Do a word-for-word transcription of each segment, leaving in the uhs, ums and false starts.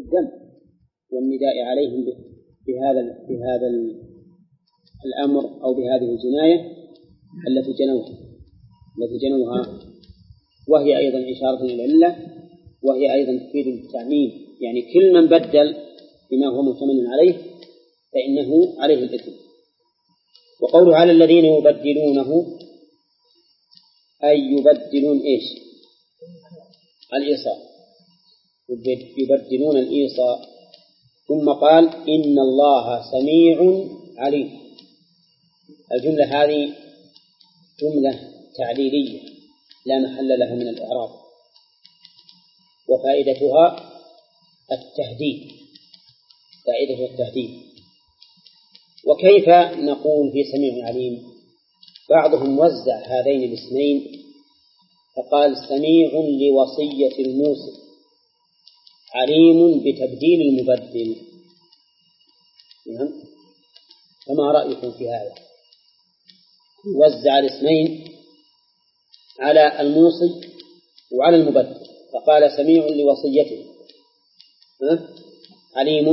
الذنب والنداء عليهم بهذا بهذا الأمر أو بهذه الجناية التي جنوها التي جنوها وهي أيضا إشارة إلى العلة، وهي أيضا تفيد التعميم، يعني كل من بدل بما هو مؤتمن عليه فإنه عليه الإثم. وقوله على الذين يبدلونه أي يبدلون إيش؟ الإيصاء، يبدلون الإيصاء. ثم قال إن الله سميع عليم. الجملة هذه جملة تعليلية لا محل لها من الإعراب، وفائدتها التهديد، فائدة التهديد. وكيف نقول في سميع عليم؟ بعضهم وزع هذين الاسمين فقال سميع لوصية الموصي، عليم بتبديل المبدل. فما رأيكم في هذا؟ وزع الاسمين على الموصي وعلى المبدل، فقال سميع لوصيته، عليم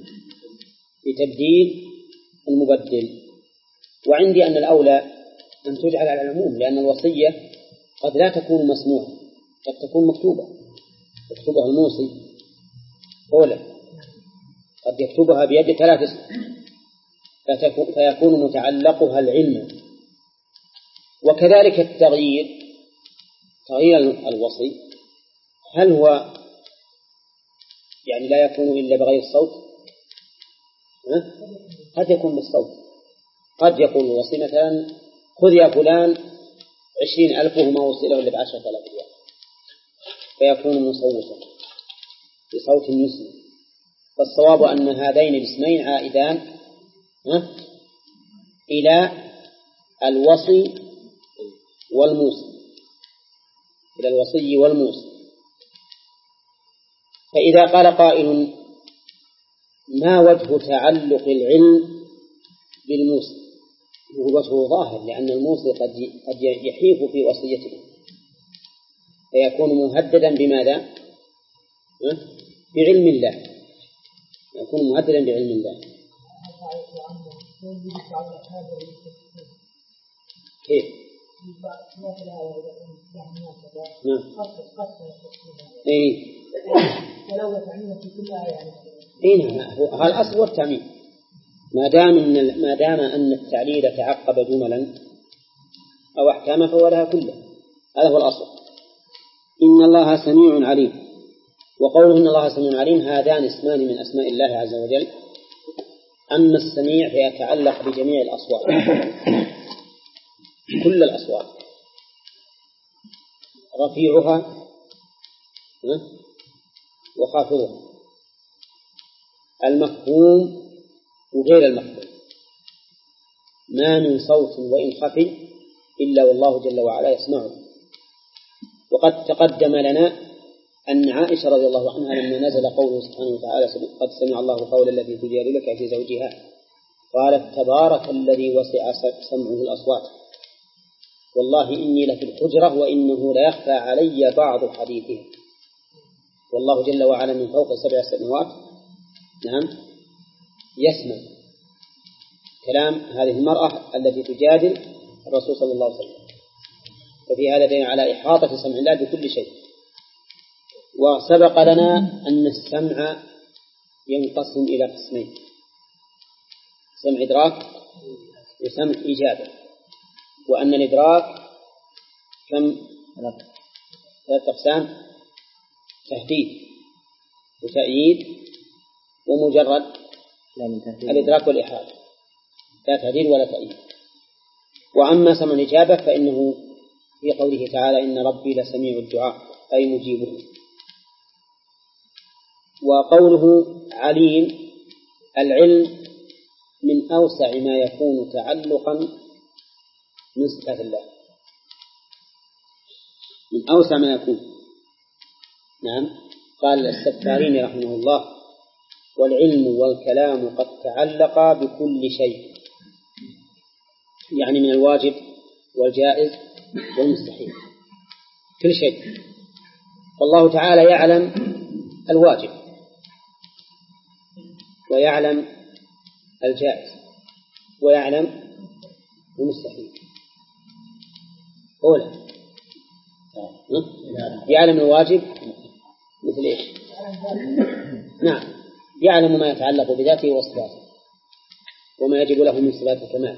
بتبديل المبدل. وعندي أن الأولى أن تجعل على العموم، لأن الوصية قد لا تكون مسموعة، قد تكون مكتوبة، يكتبها الموصي أولا، قد يكتبها بيد ثلاث فيكون متعلقها العلم. وكذلك التغيير، تغيير الوصي هل هو يعني لا يكون إلا بغير الصوت؟ قد يكون بالصوت، قد يقول الوصي مثلا خذ يا فلان عشرين ألف وما وصله إلا بعشرة آلاف ريال، فيكون مصوتا بصوت يسمع. فالصواب أن هذين الاسمين عائدان إلى الوصي والموصي، إلى الوصي والموصي. فإذا قال قائل ما وجه تعلق العلم بالموصي؟ وجهه ظاهر، لأن الموصي قد يحيف في وصيته فيكون مهددا بماذا؟ بعلم الله، يكون مهددا بعلم الله. كيف؟ إيه إيه نعم، هذا الأصل والتعميم. ما دام أن ما دام أن التعليل تعقب جملا أو أحكاما فهو لها كله، هذا هو الأصل. إن الله سميع عليم. وقوله إن الله سميع عليم هذان اسمان من أسماء الله عز وجل. أما السميع فيتعلق بجميع الأصوات، كل الأصوات، رفيعها وخافضها، المفهوم وغير المفهوم. ما من صوت وإن خفي إلا والله جل وعلا يسمعه. وقد تقدم لنا أن عائشة رضي الله عنها لما نزل قوله سبحانه وتعالى قد سمع الله قول التي تجادلك في زوجها قالت تبارك الذي وسع سمعه الأصوات والله إني لفي الحجرة وإنه ليخفى علي بعض حديثه. والله جل وعلا من فوق سبع سماوات نعم يسمع كلام هذه المرأة التي تجادل الرسول صلى الله عليه وسلم. ففي هذا دليل على إحاطة سمع الله بكل شيء. وسبق لنا أن السمع ينقسم إلى قسمين: سمع إدراك وسمع إجابة. وأن الإدراك كم؟ ثلاثة أقسام: تهديد وتأييد ومجرد الإدراك والإحاطة، لا تهديد ولا تأييد. وأما سمع الإجابة فإنه في قوله تعالى إن ربي لسميع الدعاء أي مجيبه. وقوله عليم العلم من أوسع ما يكون تعلقا من صفات الله، من أوسع ما يكون. نعم قال السفاريني رحمه الله والعلم والكلام قد تعلقا بكل شيء، يعني من الواجب والجائز والمستحيل كل شيء. والله تعالى يعلم الواجب ويعلم الجائز ويعلم المستحيل. أولا يعلم الواجب مثل إيش؟ نعم، يعلم ما يتعلق بذاته وصفاته وما يجب له من صفات الكمال.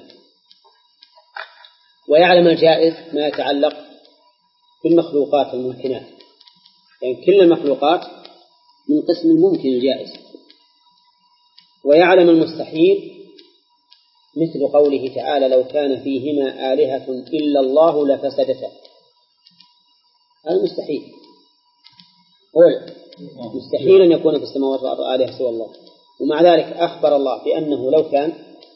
ويعلم الجائز ما يتعلق بالمخلوقات الممكنات، يعني كل المخلوقات من قسم الممكن الجائز. ويعلم المستحيل مثل قوله تعالى: لو كان فيهما آلهة إلا الله لفسدتا. هذا مستحيل، قول مستحيل أن يكون في السماوات والأرض آلهة سوى الله، ومع ذلك أخبر الله بأنه لو كان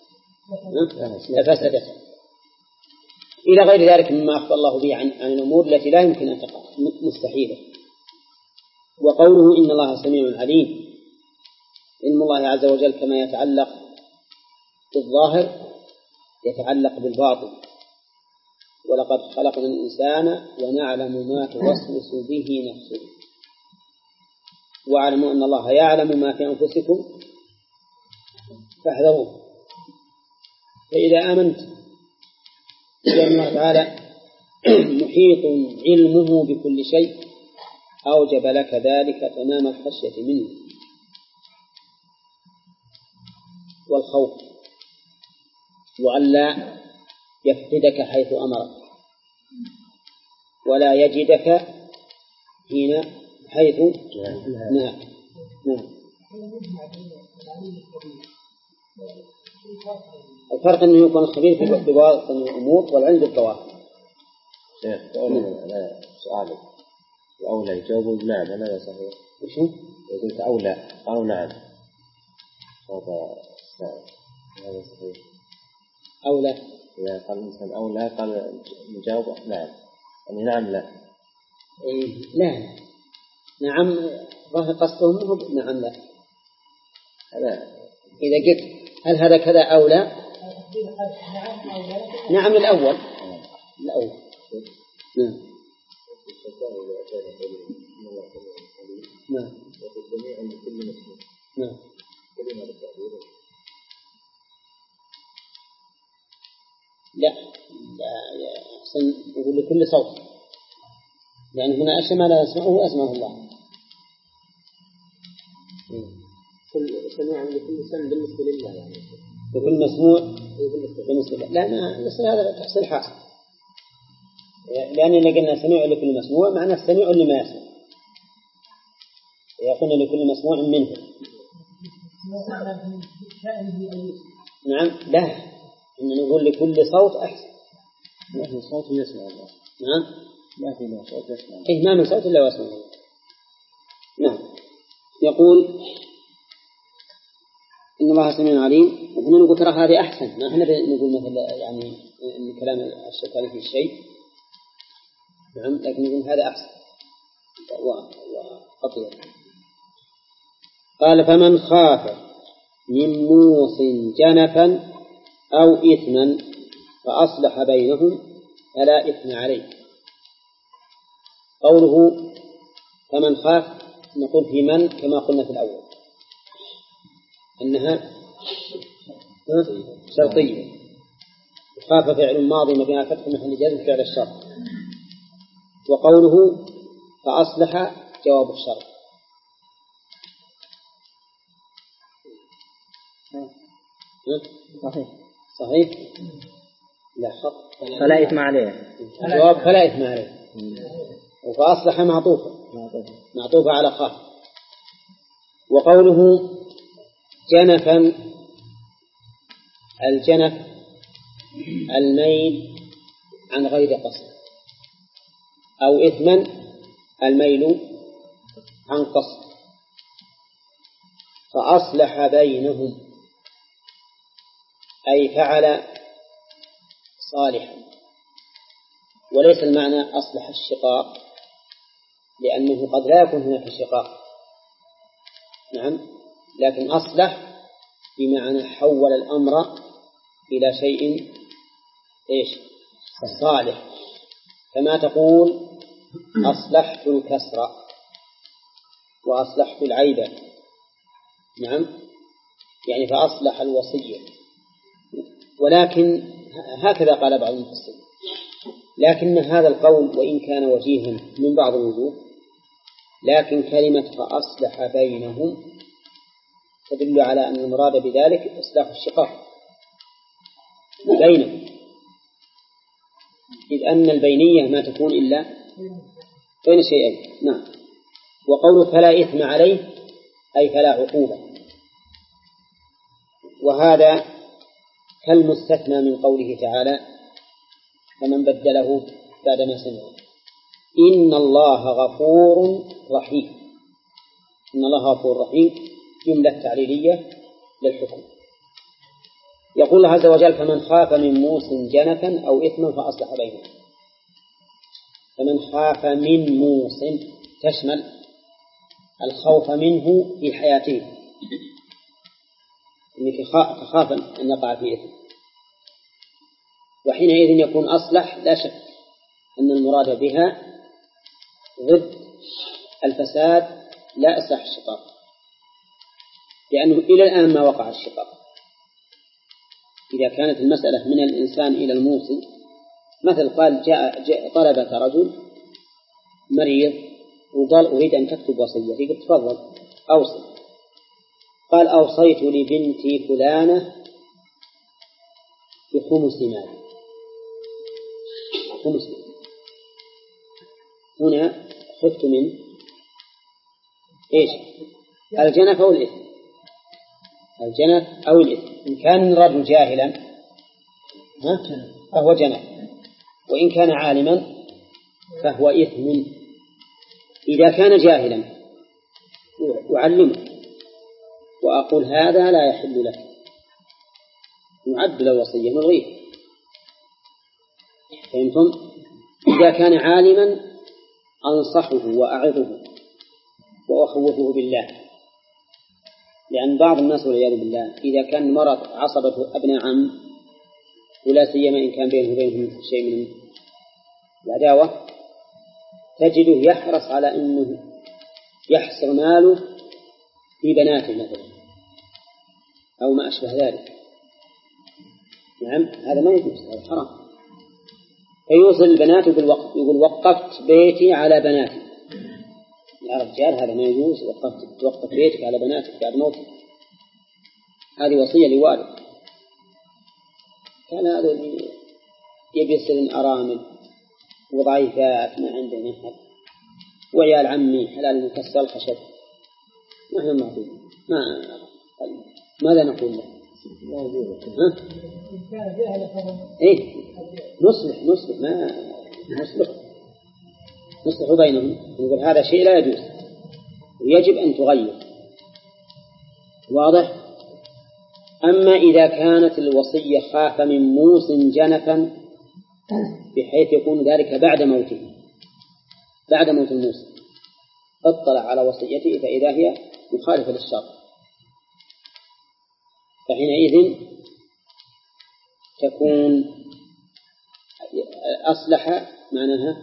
لفسدتا، إلى غير ذلك مما أخبر الله به عن, عن الأمور التي لا يمكن أن تقع مستحيلة. وقوله إن الله سميع عليم، علم الله عز وجل كما يتعلق بالظاهر يتعلق بالباطن. ولقد خلقنا الإنسان ونعلم ما توسوس به نفسه واعلموا أن الله يعلم ما في أنفسكم فاحذروه. فإذا آمنت بأن الله تعالى محيط علمه بكل شيء أوجب لك ذلك تمام الخشية منه والخوف، وأن لا يفقدك حيث أمرك ولا يجدك حين حيث نهى. نعم. الفرق أنه يكون خبير في بعض الأمور والعلم بالظواهر. شيخ أنا سؤالي الأولى يجاوبوا نعم أنا صحيح. وشو؟ قلت أولى أو نعم هذا هذا صحيح. أولى إذا قال الإنسان أولى قال نجاوب نعم، يعني نعم لا. إيه لا نعم ظاهر قصدهم نعم لا. هذا إذا قلت هل هذا كذا أو لا؟ نعم الأول الأول. نعم نعم نعم. لا لا أحسن يقول لكل صوت، لأن هنا أشياء ما لا يسمعه أسمعه الله. كل سميع لكل سمع بالنسبة لله، يعني لكل مسموع بالنسبة لله. لا ما بس هذا تحصيل حاصل، لأننا قلنا سميع لكل مسموع معناه سميع لما يسمع، يقول لكل مسموع منه. نعم لا إن نقول لكل صوت أحسن. ما في صوت يسمع الله. نعم ما في له صوت يسمع. إيه ما من صوت إلا واسمع الله. نعم. يقول إن الله سميع عليم، وهنا نقول ترى هذه أحسن، ما إحنا نقول مثلا يعني إن كلام الشيطان في الشيء. نعم لكن نقول هذا أحسن وأطيب. قال فمن خاف من موص جنفا أو إثما فأصلح بينهم فلا إثم عليه. قوله فمن خاف نقول في من كما قلنا في الأول أنها شرطية، خاف فعل ماضي مبني فتح محل جزم فعل الشرط. وقوله فأصلح جواب الشرط. صحيح صحيح لا خط فلا إثم عليه. الجواب فلا إثم عليه، وفأصلح معطوفة معطوفة على خاف. وقوله جنفا الجنف الميل عن غير قصد، أو إثما الميل عن قصد. فأصلح بينهم أي فعل صالحا، وليس المعنى أصلح الشقاق، لأنه قد لا يكون هناك شقاق. نعم لكن أصلح بمعنى حول الأمر إلى شيء إيش صالح، كما تقول أصلحت الكسر وأصلحت العيب. نعم يعني فأصلح الوصية. ولكن هكذا قال بعض المفسرين، لكن هذا القول وإن كان وجيها من بعض الوجوه، لكن كلمة فأصلح بينهم تدل على أن المراد بذلك إصلاح الشقاق بينهم، إذ أن البينية ما تكون إلا بين شيئين. نعم. وقوله فلا إثم عليه أي فلا عقوبة، وهذا كالمستثنى من قوله تعالى فمن بدله بعدما سمعه إن الله غفور رحيم. إن الله غفور رحيم جملة تعليلية للحكم. يقول الله عز وجل فمن خاف من موص جنفا أو إثما فأصلح بينهم. فمن خاف من موص تشمل الخوف منه في حياته، إنك خاف أن يقع في إثم، وحينئذ يكون أصلح لا شك أن المراد بها ضد الفساد لا إصلاح الشقاق، لأنه إلى الآن ما وقع الشقاق. إذا كانت المسألة من الإنسان إلى الموصي، مثل قال جاء, جاء طلبة رجل مريض وقال أريد أن تكتب وصيتي، قلت تفضل أوصي. قال أوصيت لبنتي فلانة بخمس مال، خمس مال. هنا خفت من إيش؟ الجنف أو الإثم، الجنف أو الإثم. إن كان الرجل جاهلا فهو جنف، وإن كان عالما فهو إثم. إذا كان جاهلا أعلمه وأقول هذا لا يحل لك، نعدل الوصية نلغيه. فهمتم؟ إذا كان عالما أنصحه وأعظه وأخوفه بالله، لأن بعض الناس والعياذ بالله إذا كان مرض عصبة أبناء عم، ولا سيما إن كان بينه وبينهم شيء من العداوة، تجده يحرص على أنه يحصر ماله في بناته مثلا أو ما أشبه ذلك. نعم، هذا ما يجوز، هذا حرام. فيوصل البنات بالوقف، يقول وقفت بيتي على بناتي. يا رجال هذا ما يجوز، وقفت توقف بيتك على بناتك بعد موتك، هذه وصية لوالد. كان هذا يبي يصير أرامل وضعيفات ما عندنا أحد، وعيال عمي حلال مكسر الخشب، ما هم معقول. ما ماذا نقول له؟ ها؟ إيه نصلح نصلح ما نصلح نصلح بينهم، نقول هذا شيء لا يجوز ويجب أن تغير. واضح؟ أما إذا كانت الوصية خاف من موص جنفا بحيث يكون ذلك بعد موته، بعد موت الموصي اطلع على وصيته فإذا هي مخالفة للشرع، فحينئذ تكون أصلح معناها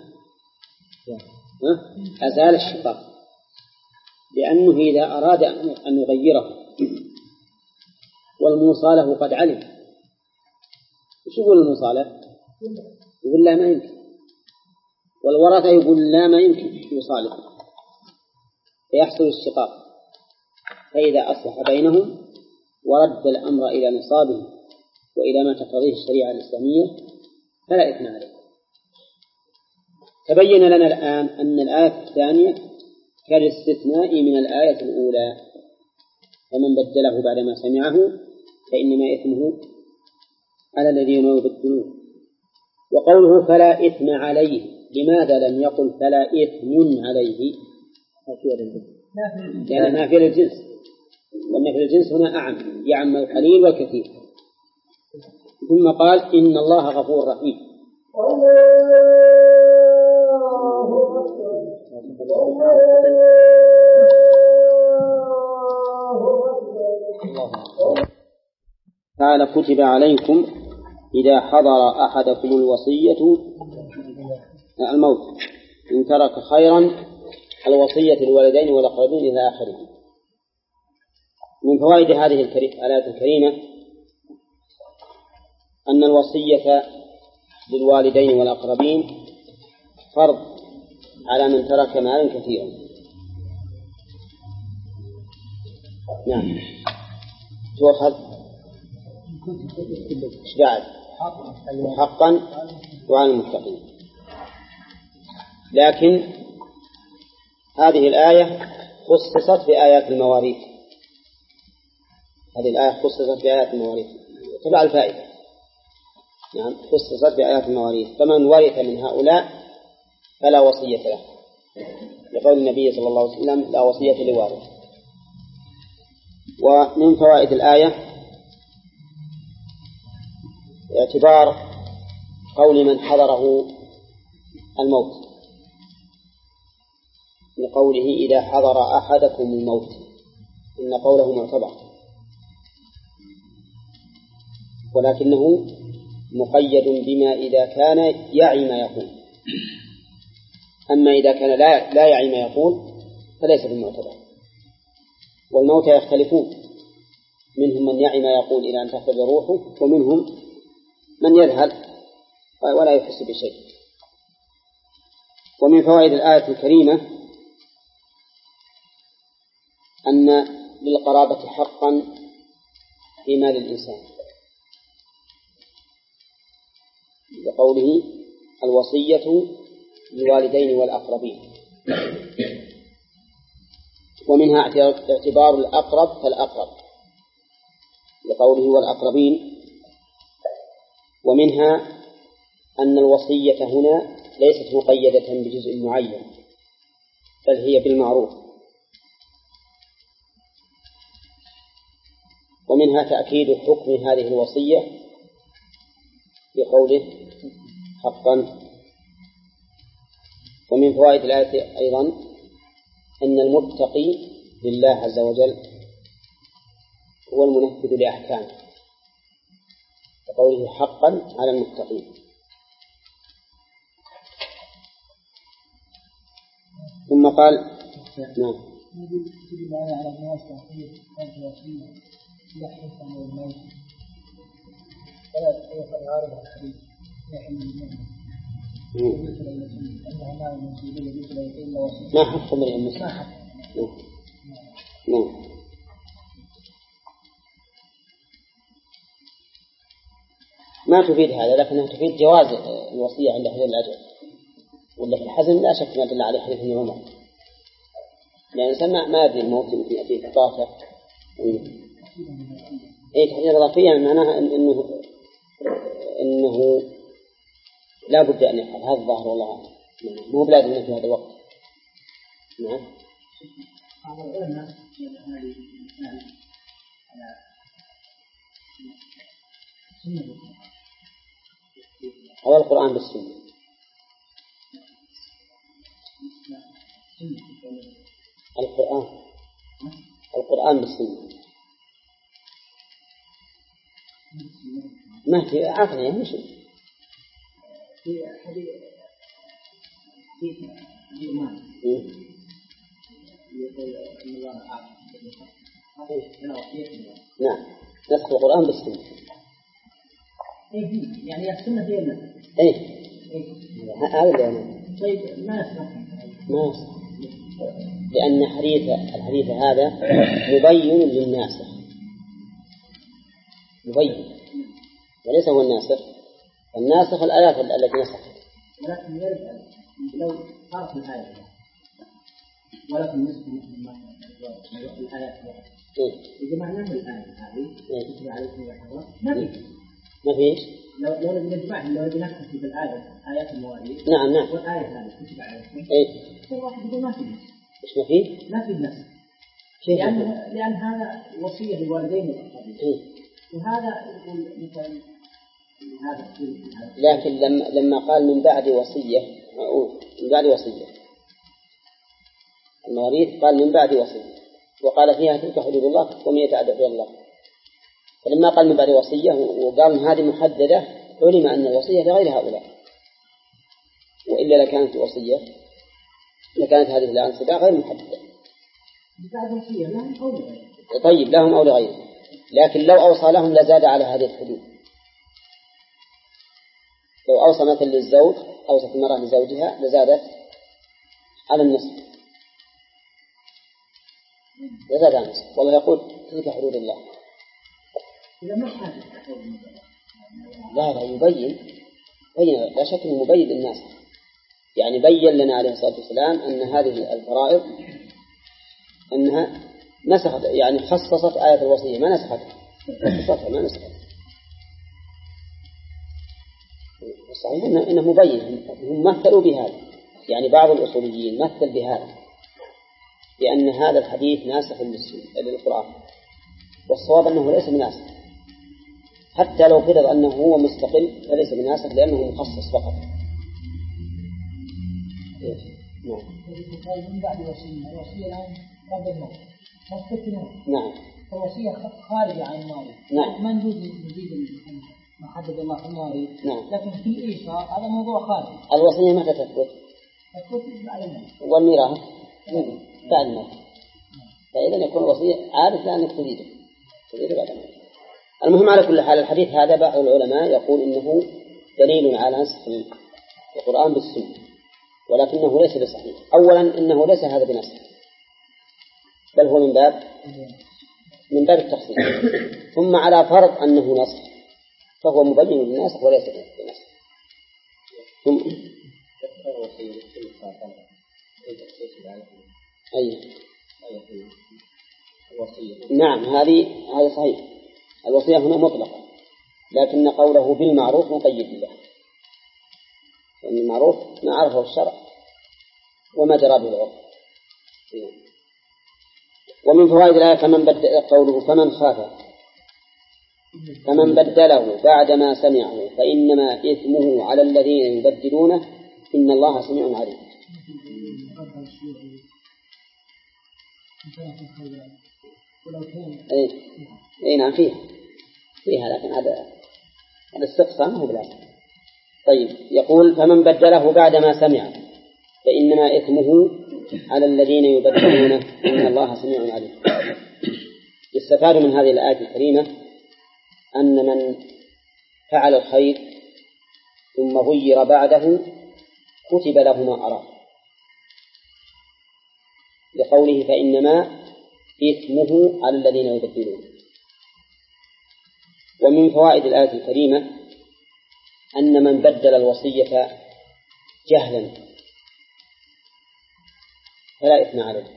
أزال الشقاق، لأنه إذا أراد أن يغيره والموصاله قد علم، وش يقول الموصاله؟ يقول لا ما يمكن، والورثة يقول لا ما يمكن يصالح، فيحصل الشقاق. فإذا أصلح بينهم ورد الأمر إلى نصابه وإلى ما تقتضيه الشريعة الإسلامية فلا إثم عليه. تبين لنا الآن أن الآية الثانية كالاستثناء من الآية الأولى، فمن بدله بعدما سمعه فإنما إثمه على الذين يبدلون. وقوله فلا إثم عليه، لماذا لم يقل فلا إثم عليه؟ لأن نافية للجنس، والنافية للجنس هنا أعم، يعم القليل والكثير. ثم قال إن الله غفور رحيم. تعالى كتب عليكم إذا حضر أحدكم الوصية الموت إن ترك خيرا الوصية للوالدين والأقربين إلى آخره. من فوائد هذه الآيات الكريمة أن الوصية للوالدين والأقربين فرض على من ترك مالا كثيرا. نعم. تؤخذ إيش بعد؟ حقا وعلى المتقين. لكن هذه الآية خصصت بآيات المواريث. هذه الآية خصصت بآيات المواريث تبع الفائدة. نعم، خصصت بآيات المواريث، فمن ورث من هؤلاء فلا وصية له، لقول النبي صلى الله عليه وسلم لا وصية لوارث. ومن فوائد الآية اعتبار قول من حضره الموت، لقوله إذا حضر أحدكم الموت، إن قوله معتبر، ولكنه مقيد بما إذا كان يعي ما يقول. أما إذا كان لا لا يعي ما يقول فليس بالمعتبر. والموتى يختلفون، منهم من يعي ما يقول إلى أن تخرج روحه، ومنهم من يذهل ولا يحس بشيء. ومن فوائد الآية الكريمة أن للقرابة حقا في مال الإنسان، بقوله الوصية للوالدين والأقربين. ومنها اعتبار الأقرب فالأقرب، لقوله والأقربين. ومنها أن الوصية هنا ليست مقيدة بجزء معين، بل هي بالمعروف. ومنها تأكيد حكم هذه الوصية بقوله حقا. ومن فوائد الآية أيضا أن المتقي لله عز وجل هو المنفذ لأحكامه، بقوله حقا على المتقين. ثم قال نعم ما حق من المسلم. نعم. ما تفيد هذا، لكنها تفيد جواز الوصية عند حلول الأجل. ولا في الحزن لا شك ما دل عليه حديث ابن عمر، لأن الإنسان ما يدري الموت يمكن يأتيه بطاقة. إيه تحديد إضافية معناها إنه إنه لا بد أن يفعل هذا الظاهر، والله مو بلازم في هذا الوقت. نعم. هو القرآن بالسنة. القرآن القرآن بالسنة ما في عقل يعني شو في حديث في الإيمان يقول إن الله أعلم. نعم، نسخ القرآن بالسنة. إيه يعني السنة هي النسخ. إيه هذا اللي أنا. طيب ما نسخ ما نسخ لأن حديث الحديث هذا مبين للناسخ، مبين وليس هو الناسخ. الناسخ الآيات التي نسخت. ولكن يرد لو صارت الآية ولكن نسخ الآيات إذا معناه الآية هذه تتبع عليكم الحرام ما في ما فيش. لو لو نجمع لو نجمع في الآية آيات المواريث. نعم نعم. والآية هذه تتبع عليكم. إيه. كل واحد يقول ما في. إيش ما في؟ ما في النسخ. لأن لأن هذا وصية للوالدين والأقربين. إيه. وهذا يقول مثلا هذا. لكن لما لما قال من بعد وصية، من بعد وصية المواريث قال من بعد وصية، وقال فيها تلك حدود الله ومن يتعدى حدود الله. فلما قال من بعد وصية وقال إن هذه محددة علم أن الوصية لغير هؤلاء، وإلا لكانت وصية لكانت هذه الأنصبة غير محددة. بعد وصية لا قول طيب لهم أو لغيرهم، لكن لو أوصى لهم لزاد على هذه الحدود. لو أوصى مثل للزوج، أوصت المرأة لزوجها لزادت على النصف، لزاد على النصف. والله يقول تلك حدود الله. إذا ما حاجة لا لا يبين، بين لا شك أنه مبين للناس، يعني بين لنا عليه الصلاة والسلام أن هذه الفرائض أنها نسخت، يعني خصصت آية الوصية ما نسختها، خصصتها ما نسختها. صحيح إنه مبين، هم مثلوا بهذا، يعني بعض الأصوليين مثل بهذا لأن هذا الحديث ناسخ للقرآن، والصواب أنه ليس بناسخ، حتى لو فرض أنه هو مستقل فليس بناسخ لأنه مخصص فقط. من بعد وصية، الوصية الآن قبل الموت مستثنى. نعم. الوصية خارجة عن المواريث. نعم. ما نجوز نزيد ما حدد الله في المواريث. نعم. لكن في الإيصاء هذا موضوع خارجي. الوصية متى تثبت؟ تثبت بعد الموت. والميراث بعد الموت. فإذا يكون الوصية عادة لأنك تزيده تزيده بعد الموت. المهم على كل حال الحديث هذا بعض العلماء يقول إنه دليل على نسخ القرآن بالسنة، ولكنه ليس بصحيح. أولا إنه ليس هذا بنسخ، بل هو من باب من باب التخصيص. ثم على فرض أنه نسخ فهو مبين للناسخ وليس بنسخ. ثم أي نعم هذه هذا صحيح. الوصية هنا مطلقة، لكن قوله بالمعروف مقيد له، لأن المعروف ما عرفه الشرع وما جرى به العرف. ومن فوائد الآية فمن بدل قوله فمن خاف فمن بدله بعدما سمعه فإنما إثمه على الذين يبدلونه إن الله سميع عليم. أي أي نعم فيها فيها لكن هذا هذا استقصاء ما هو بلازم. طيب يقول فمن بدله بعدما سمعه فإنما إثمه على الذين يبدلونه إن الله سميع عليم. يستفاد من هذه الآية الكريمة أن من فعل الخير ثم غير بعده كتب له ما أراد، لقوله فإنما إثمه على الذين يبدلونه. ومن فوائد الآية الكريمة أن من بدل الوصية جهلا فلا إثم عليه،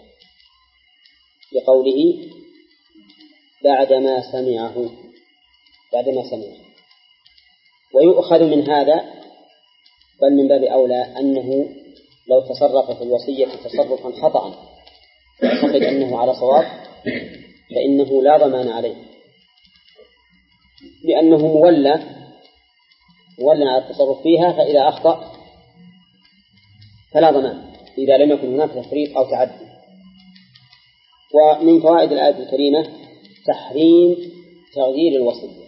لقوله بعدما سمعه بعدما سمعه. ويؤخذ من هذا بل من باب أولى أنه لو تصرف في الوصية تصرفا خطأ يعتقد أنه على صواب فإنه لا ضمان عليه، لأنه مولى مولى على التصرف فيها، فإذا أخطأ فلا ضمان إذا لم يكن هناك تفريط أو تعدي. ومن فوائد الآية الكريمة تحريم تغيير الوصية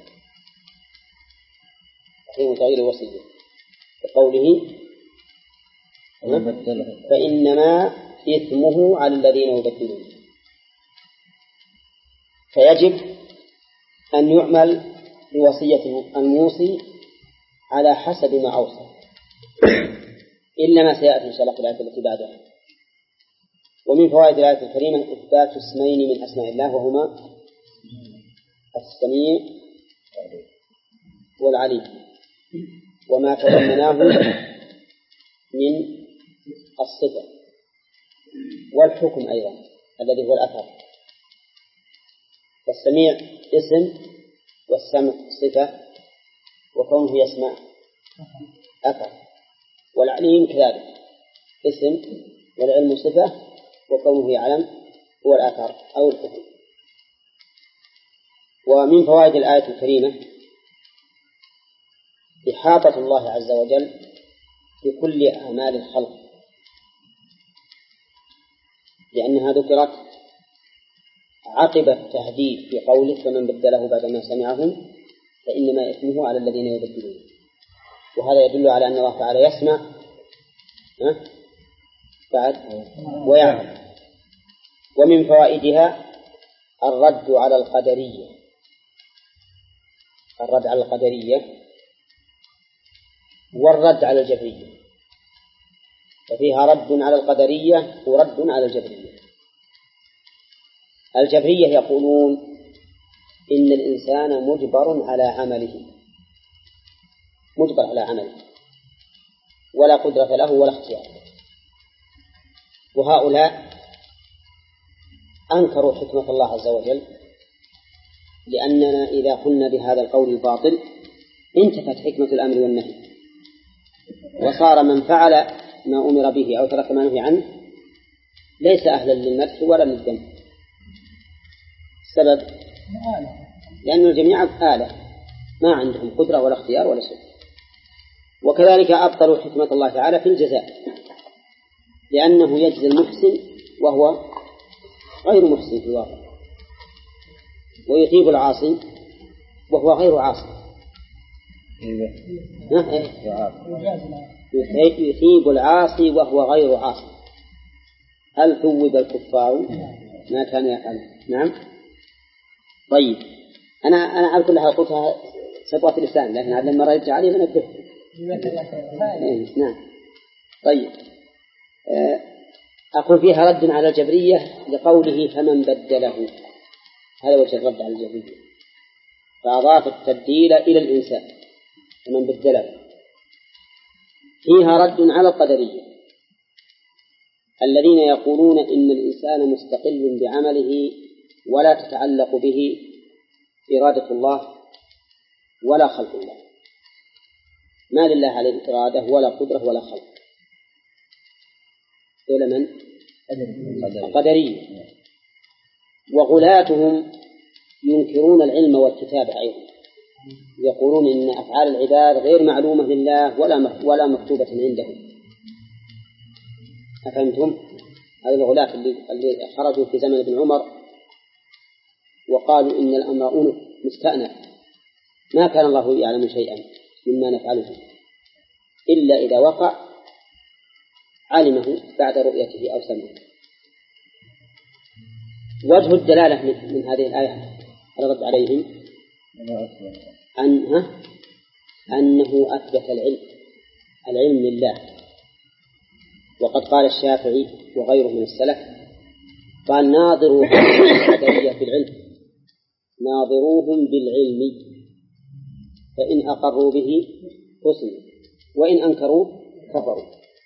تحريم تغيير الوصية بقوله فإنما إثمه على الذين يبدلون. فيجب أن يعمل بوصية الموصي على حسب ما أوصى، إلا ما سيأتي إن شاء الله في الآية التي بعدها. ومن فوائد الآية الكريمة إثبات اسمين من أسماء الله وهما السميع والعليم، وما تضمناه من الصفة والحكم أيضا الذي هو الأثر. فالسميع اسم والسمع صفة وكونه يسمع أثر، والعليم كذلك اسم والعلم صفة وكونه يعلم هو الأثر أو الحكم. ومن فوائد الآية الكريمة إحاطة الله عز وجل بكل أعمال الخلق، لأنها ذكرت عقب التهديد في قوله فمن بدله بعدما سمعه فإنما إثمه على الذين يبدلون. وهذا يدل على أن الله تعالى يسمع بعد ويعلم. ومن فوائدها الرد على القدرية الرد على القدرية والرد على الجبرية، ففيها رد على القدرية ورد على الجبرية. الجبرية يقولون إن الإنسان مجبر على عمله، مجبر على عمله ولا قدرة له ولا اختيار، وهؤلاء أنكروا حكمة الله عز وجل، لأننا إذا قلنا بهذا القول الباطل انتفت حكمة الأمر والنهي، وصار من فعل ما أمر به أو ترك ما نهي عنه ليس أهلا للمدح ولا للذم. السبب لأن الجميع آلة ما عندهم قدرة ولا اختيار ولا سلطة. وكذلك أبطلوا حكمة الله تعالى في الجزاء، لأنه يجزي المحسن وهو غير محسن في الواقع، ويثيب العاصي وهو غير عاصي. يثيب العاصي وهو غير عاصي. هل ثوب الكفار ما كان يفعل؟ نعم. طيب أنا أنا على كل حال قلتها سبوة اللسان، لكن هذا لما رجع عليه من الدفع. نعم. طيب أقول فيها رد على الجبرية لقوله فمن بدله، هذا وجه الرد على الجبرية، فأضاف التبديل إلى الإنسان فمن بدله. فيها رد على القدرية الذين يقولون إن الإنسان مستقل بعمله ولا تتعلق به إرادة الله ولا خلق الله، ما لله عليه إرادة ولا قدرة ولا خلق. دول من؟ القدرية. وغلاتهم ينكرون العلم والكتابة أيضا، يقولون إن أفعال العباد غير معلومة لله ولا ولا مكتوبة عندهم. أفهمتم؟ هذه الغلاة اللي اللي خرجوا في زمن ابن عمر وقالوا إن الأمر مستأنف، ما كان الله يعلم شيئا مما نفعله إلا إذا وقع علمه بعد رؤيته أو سمعه. وجه الدلالة من هذه الآية رد عليهم أنها أنه أثبت العلم العلم لله. وقد قال الشافعي وغيره من السلف قال ناظروا القدرية في العلم، ناظروهم بالعلم، فإن أقروا به حسنوا وإن أنكروا كفروا.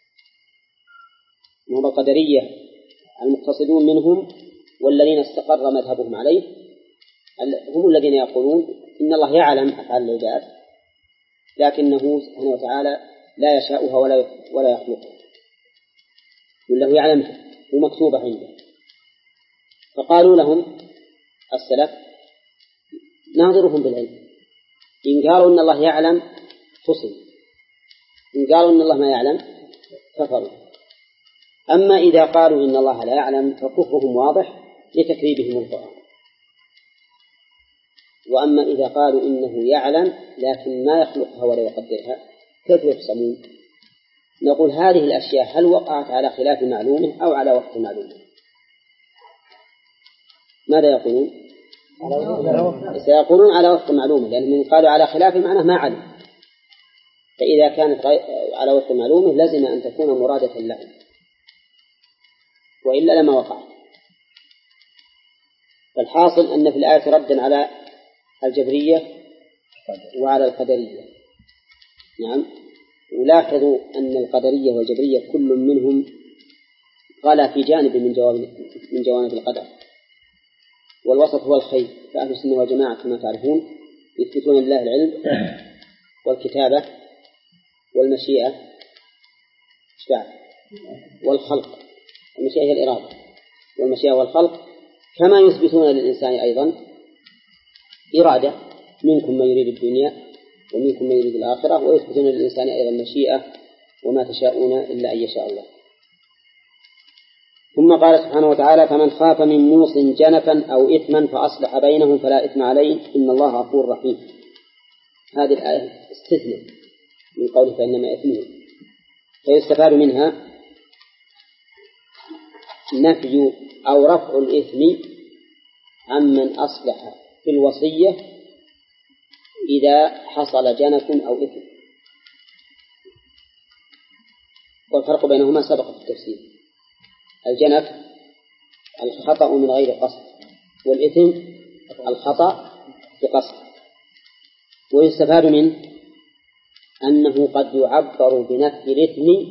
وهم القدرية المقتصدون منهم والذين استقر مذهبهم عليه هم الذين يقولون إن الله يعلم أفعال العباد لكنه سبحانه وتعالى لا يشاؤها ولا ولا يخلقها، وله يعلمها ومكتوبة عنده. فقالوا لهم السلف ناظرهم بالعلم، إن قالوا إن الله يعلم حسن، إن قالوا إن الله ما يعلم كفروا. أما إذا قالوا إن الله لا يعلم فكفرهم واضح لتكذيبهم القرآن، وأما إذا قالوا إنه يعلم لكن ما يخلقها ولا يقدرها كيف يفصمون؟ نقول هذه الأشياء هل وقعت على خلاف معلومه أو على وقت معلومه؟ ماذا يقولون؟ سيقولون على وقت معلومه، لأن من قالوا على خلاف معناه ما علم، فإذا كانت على وقت معلومه لازم أن تكون مرادة له وإلا لما وقع. فالحاصل أن في الآية ردا على الجبرية وعلى القدرية. نعم. ولاحظوا أن القدرية والجبرية كل منهم غلا في جانب من جوانب من جوانب القدر، والوسط هو الخير. فأهل السنة والجماعة كما تعرفون يثبتون لله العلم والكتابة والمشيئة والخلق. المشيئة هي الإرادة، والمشيئة والخلق، كما يثبتون للإنسان أيضا إرادة، منكم من يريد الدنيا ومنكم من يريد الآخرة، ويثبتون للإنسان أيضا مشيئة وما تشاءون إلا أن يشاء الله. ثم قال سبحانه وتعالى فمن خاف من موص جنفا أو إثما فأصلح بينهم فلا إثم عليه إن الله غفور رحيم. هذه الآية استثناء من قوله فإنما إثمهم، فيستفاد منها نفي أو رفع الإثم عمن أصلح في الوصية إذا حصل جنف أو إثم. والفرق بينهما سبق في التفسير. الجنف الخطأ من غير قصد، والإثم الخطأ بقصد. ويستفاد منه أنه قد يعبر بنفي الإثم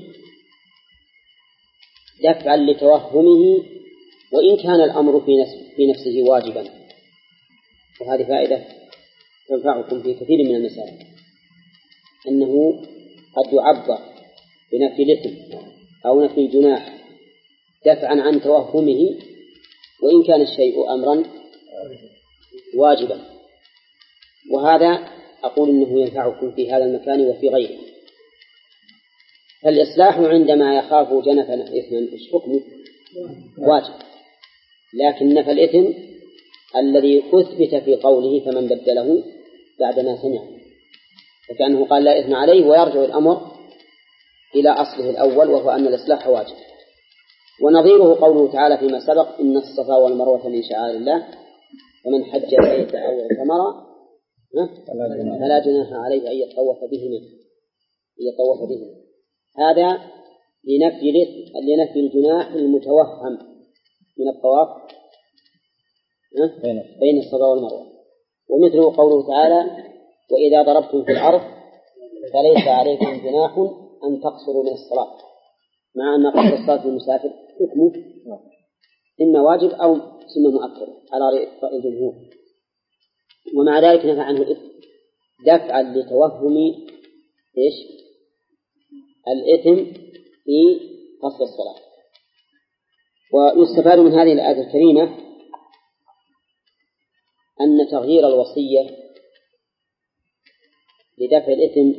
دفعا لتوهمه وإن كان الأمر في نفسه واجبا. وهذه فائدة تنفعكم في كثير من المسائل، أنه قد يعبر بنفي الإثم أو نفي الجناح دفعا عن توهمه وإن كان الشيء أمرا واجبا. وهذا أقول إنه ينفعكم في هذا المكان وفي غيره. فالإصلاح عندما يخاف جنفا إثما إيش حكمه؟ واجب. لكن نفى الإثم الذي أثبت في قوله فمن بدله بعدما سمعه، فكأنه قال لا إثم عليه، ويرجع الأمر إلى أصله الأول وهو أن الإصلاح واجب. ونظيره قوله تعالى فيما سبق إن الصفا والمروة من شعائر الله فمن حج البيت أو اعتمر فلا جناح عليه أن يطوف بهما يطوف بهما. هذا لنفي لنفي الجناح المتوهم من الطواف بين الصفا والمروة. ومثله قوله تعالى وإذا ضربتم في الأرض فليس عليكم جناح أن تقصروا من الصلاة، مع أن قصر الصلاة للمسافر حكمه إما واجب أو سنة مؤكدة على رأي الجمهور. ومع ذلك نفى عنه الإثم دفعا لتوهم إيش الإثم في قصر الصلاة. ويستفاد من هذه الآية الكريمة أن تغيير الوصية لدفع الإثم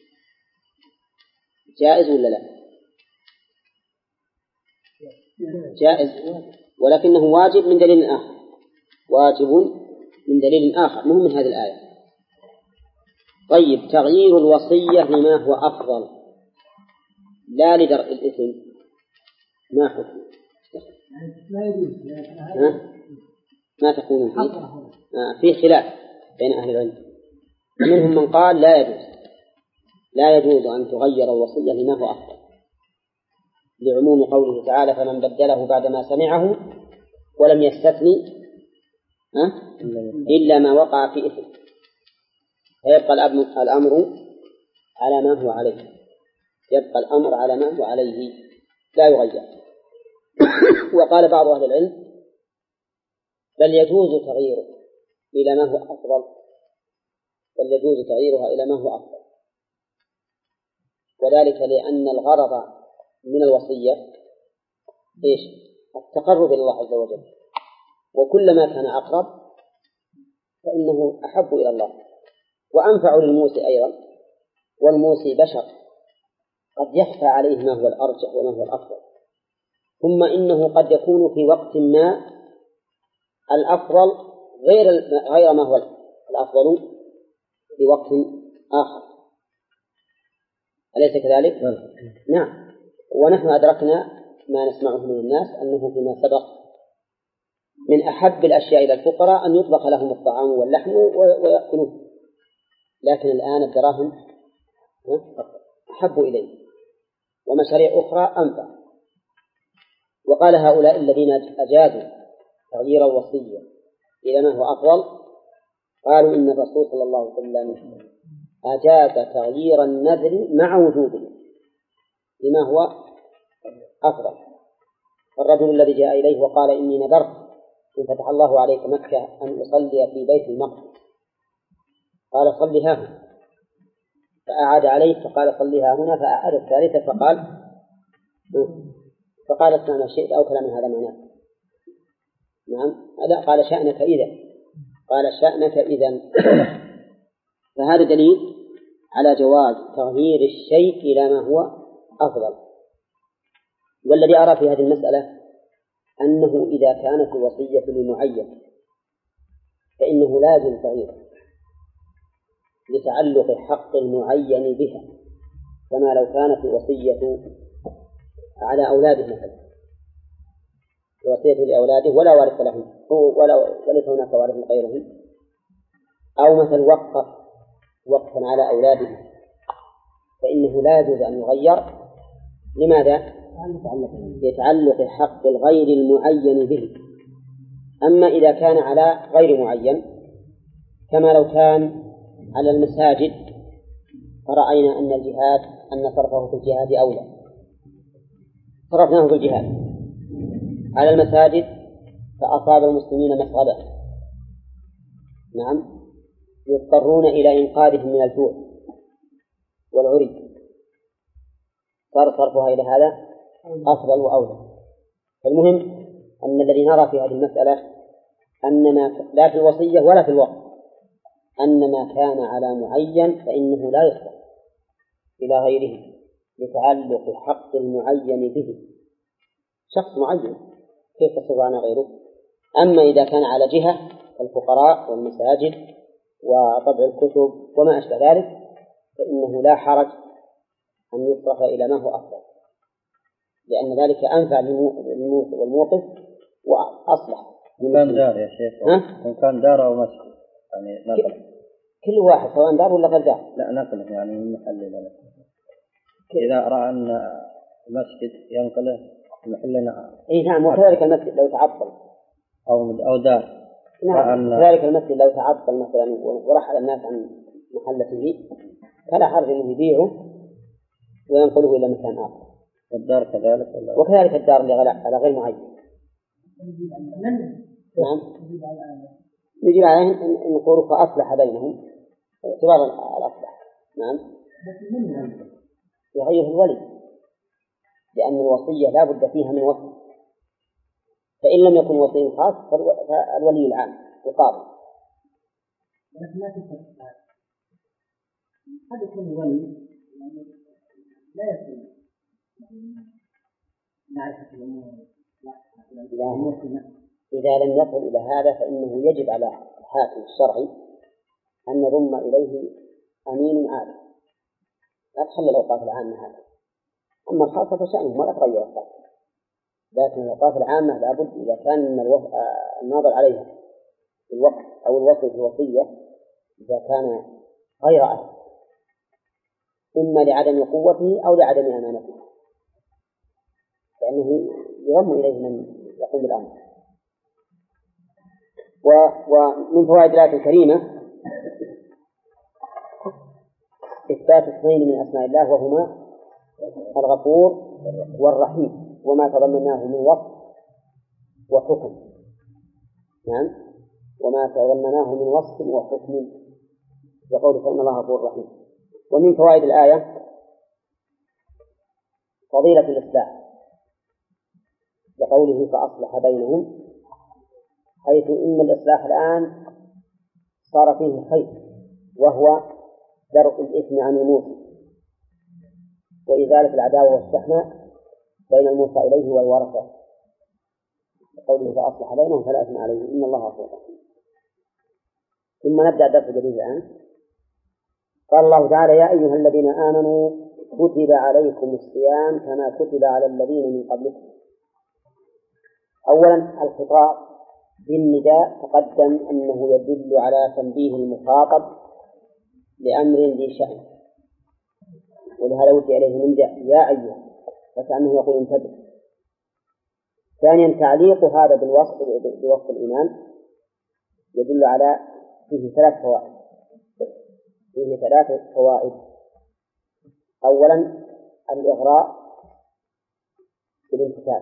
جائز ولا لا؟ جائز، ولكنه واجب من دليل آخر. واجب من دليل آخر مهم من هذه الآية. طيب، تغيير الوصية لما هو أفضل لا لدرء الإثم ما حكم؟ ما تقولون فيه؟ آه في خلاف بين أهل العلم. منهم من قال لا يجوز لا يجوز أن تغير الوصية لما هو أفضل، لعموم قوله تعالى فمن بدله بعدما سمعه ولم يستثني أه؟ إلا ما وقع في إثم، فيبقى الأمر على ما هو عليه يبقى الأمر على ما هو عليه لا يغير. وقال بعض أهل العلم بل يجوز تغييره إلى ما هو أفضل بل يجوز تغييرها إلى ما هو أفضل، وذلك لأن الغرض من الوصية إيش؟ التقرب إلى الله عز وجل، وكلما كان أقرب فإنه أحب إلى الله وأنفع للموسي أيضا. والموسي بشر قد يخفى عليه ما هو الأرجح وما هو الأفضل، ثم إنه قد يكون في وقت ما الأفضل غير غير ما هو الأفضل في وقت آخر، أليس كذلك؟ نعم. ونحن أدركنا ما نسمعه من الناس أنه فيما سبق من أحب الأشياء إلى الفقراء أن يطبخ لهم الطعام واللحم ويأكلوه، لكن الآن الدراهم أحب إليه ومشاريع أخرى أنفع. وقال هؤلاء الذين أجازوا تغيير الوصية إلى ما هو أفضل قالوا إن الرسول صلى الله عليه وسلم أجاز تغيير النذر مع وجوده لما هو أفضل. الرجل الذي جاء إليه وقال إني نذرت إن فتح الله عليك مكة أن أصلي في بيت المقدس، قال صلها هنا، فأعاد عليه فقال صلها هنا، فأعاد الثالثة فقال فقال اسمع ما شئت أو كلام هذا معناه. نعم، لا، قال شأنك إذا قال شأنك إذا فهذا دليل على جواز تغيير الشيء إلى ما هو أفضل. والذي أرى في هذه المسألة أنه إذا كانت الوصية لمعين فإنه لا يجوز تغييره لتعلق حق المعين بها، كما لو كانت الوصية على أولاده مثلا، الوصية لأولاده ولا وارث لهم وليس هناك وارث غيره، أو مثل وقف وقفا على أولاده فإنه لا يجوز أن يغير. لماذا؟ لتعلق حق الغير المعين به. أما إذا كان على غير معين كما لو كان على المساجد فرأينا أن الجهاد أن صرفه في الجهاد أولى صرفناه في الجهاد على المساجد فأصاب المسلمين مسغبة، نعم، يضطرون إلى إنقاذهم من الجوع والعري، صار صرفها إلى هذا أفضل وأولى. فالمهم أن الذي نرى في هذه المسألة أن ما لا في الوصية ولا في الوقت أن ما كان على معين فإنه لا يصرف إلى غيره لتعلق حق المعين به، شخص معين كيف تصرف عن غيره. أما إذا كان على جهة الفقراء والمساجد وطبع الكتب وما أشبه ذلك فإنه لا حرج أن يصرف إلى ما هو أفضل، لأن ذلك أنفع للموقف والموقف وأصلح. كان دار يا شيخ، إن كان دار أو مسجد يعني نقل كل واحد سواء دار ولا غير دار، لا نقل يعني من محل إلى محل. إذا رأى أن المسجد ينقله محلنا إيه نعم، وكذلك المسجد لو تعطل أو أو دار، نعم، كذلك المسجد لو تعطل مثلا ورحل الناس عن محلته فلا حرج أنه يبيعه وينقله إلى مكان آخر. الدار كذلك ولا؟ وكذلك الدار على غير معين. نعم، يجب عليهم أن يقولوا فأصلح بينهم اعتبارا الأصلح. نعم، يغير الولي لأن الوصية لا بد فيها من وصي، فإن لم يكن وصي خاص فالولي العام القاضي. قد يكون الولي لا يكون معرفة الأمور، إذا لم يصل إلى هذا فإنه يجب على الحاكم الشرعي أن يضم إليه أمين عادل، لا تخلي الأوقاف العامة هذا. أما الخاصة فشأنه ما لا تغير الخاصة، لكن الأوقاف العامة لابد إذا كان الناظر عليها في الوقت أو الوصي في الوصية إذا كان غير أهل إما لعدم قوته أو لعدم أمانته فإنه يضم إليه من يقوم بالأمر. ومن فوائد الآية الكريمة إثبات اثنين من أسماء الله وهما الغفور والرحيم وما تضمناه من وصف وحكم. نعم، وما تضمناه من وصف وحكم يقول فإن الله غفور رحيم. ومن فوائد الآية فضيلة الإصلاح لقوله فأصلح بينهم، حيث إن الإصلاح الآن صار فيه خير وهو درء الإثم عن الموصي وإزالة العداوة والشحنة بين الموصى إليه والورثة، قوله فأصلح بينهم فلا إثم عليه إن الله غفور رحيم. ثم نبدأ درس جديد الآن. قال الله تعالى يا أيها الذين آمنوا كتب عليكم الصيام كما كتب على الذين من قبلكم. أولا الخطاب بالنداء تقدم أنه يدل على تنبيه المخاطب لأمر ذي شأن، ولهذا وجه إليه نداء يا أيها فكأنه يقول انتبه. ثانيا تعليق هذا بالوصف بوصف الإيمان يدل على فيه ثلاث فوائد فيه ثلاث فوائد أولا الإغراء بالامتثال،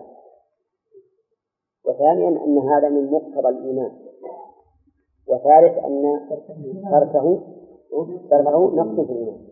وثانيا أن هذا من مقتضى الإيمان، وثالث أن تركه تركه نقص في الإيمان.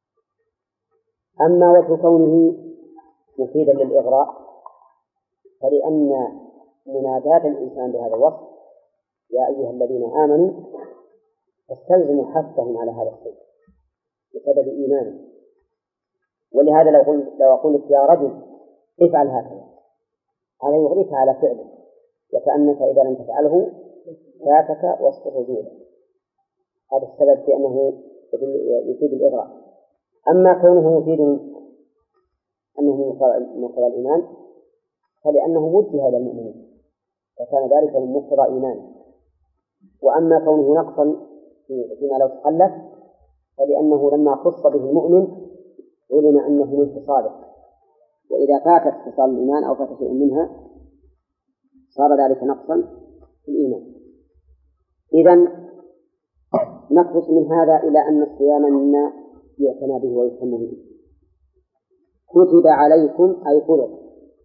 أما وجه كونه مفيدا للإغراء فلأن مناداة الإنسان بهذا الوصف يا أيها الذين آمنوا تستلزم حثهم على هذا الشيء بسبب إيمانه، ولهذا لو قلت لو قلت يا رجل افعل هكذا هذا يغريك على فعله، وكأنك إذا لم تفعله فاتك وسط رجوله. هذا السبب في أنه يفيد الإغراء. أما كونه يفيد أنه مقتضى الإيمان فلأنه وجه إلى المؤمنين فكان ذلك من مقتضى إيمانه. وأما كونه نقصا فيما لو تخلف فلأنه لما خص به المؤمن علم أنه من خصاله، وإذا فاتت خصال الإيمان أو فات شيء منها صار ذلك نقصا في الإيمان. إذن نخلص من هذا إلى أن الصيام مما يعتنى به ويهتم به. كتب عليكم أي فرض،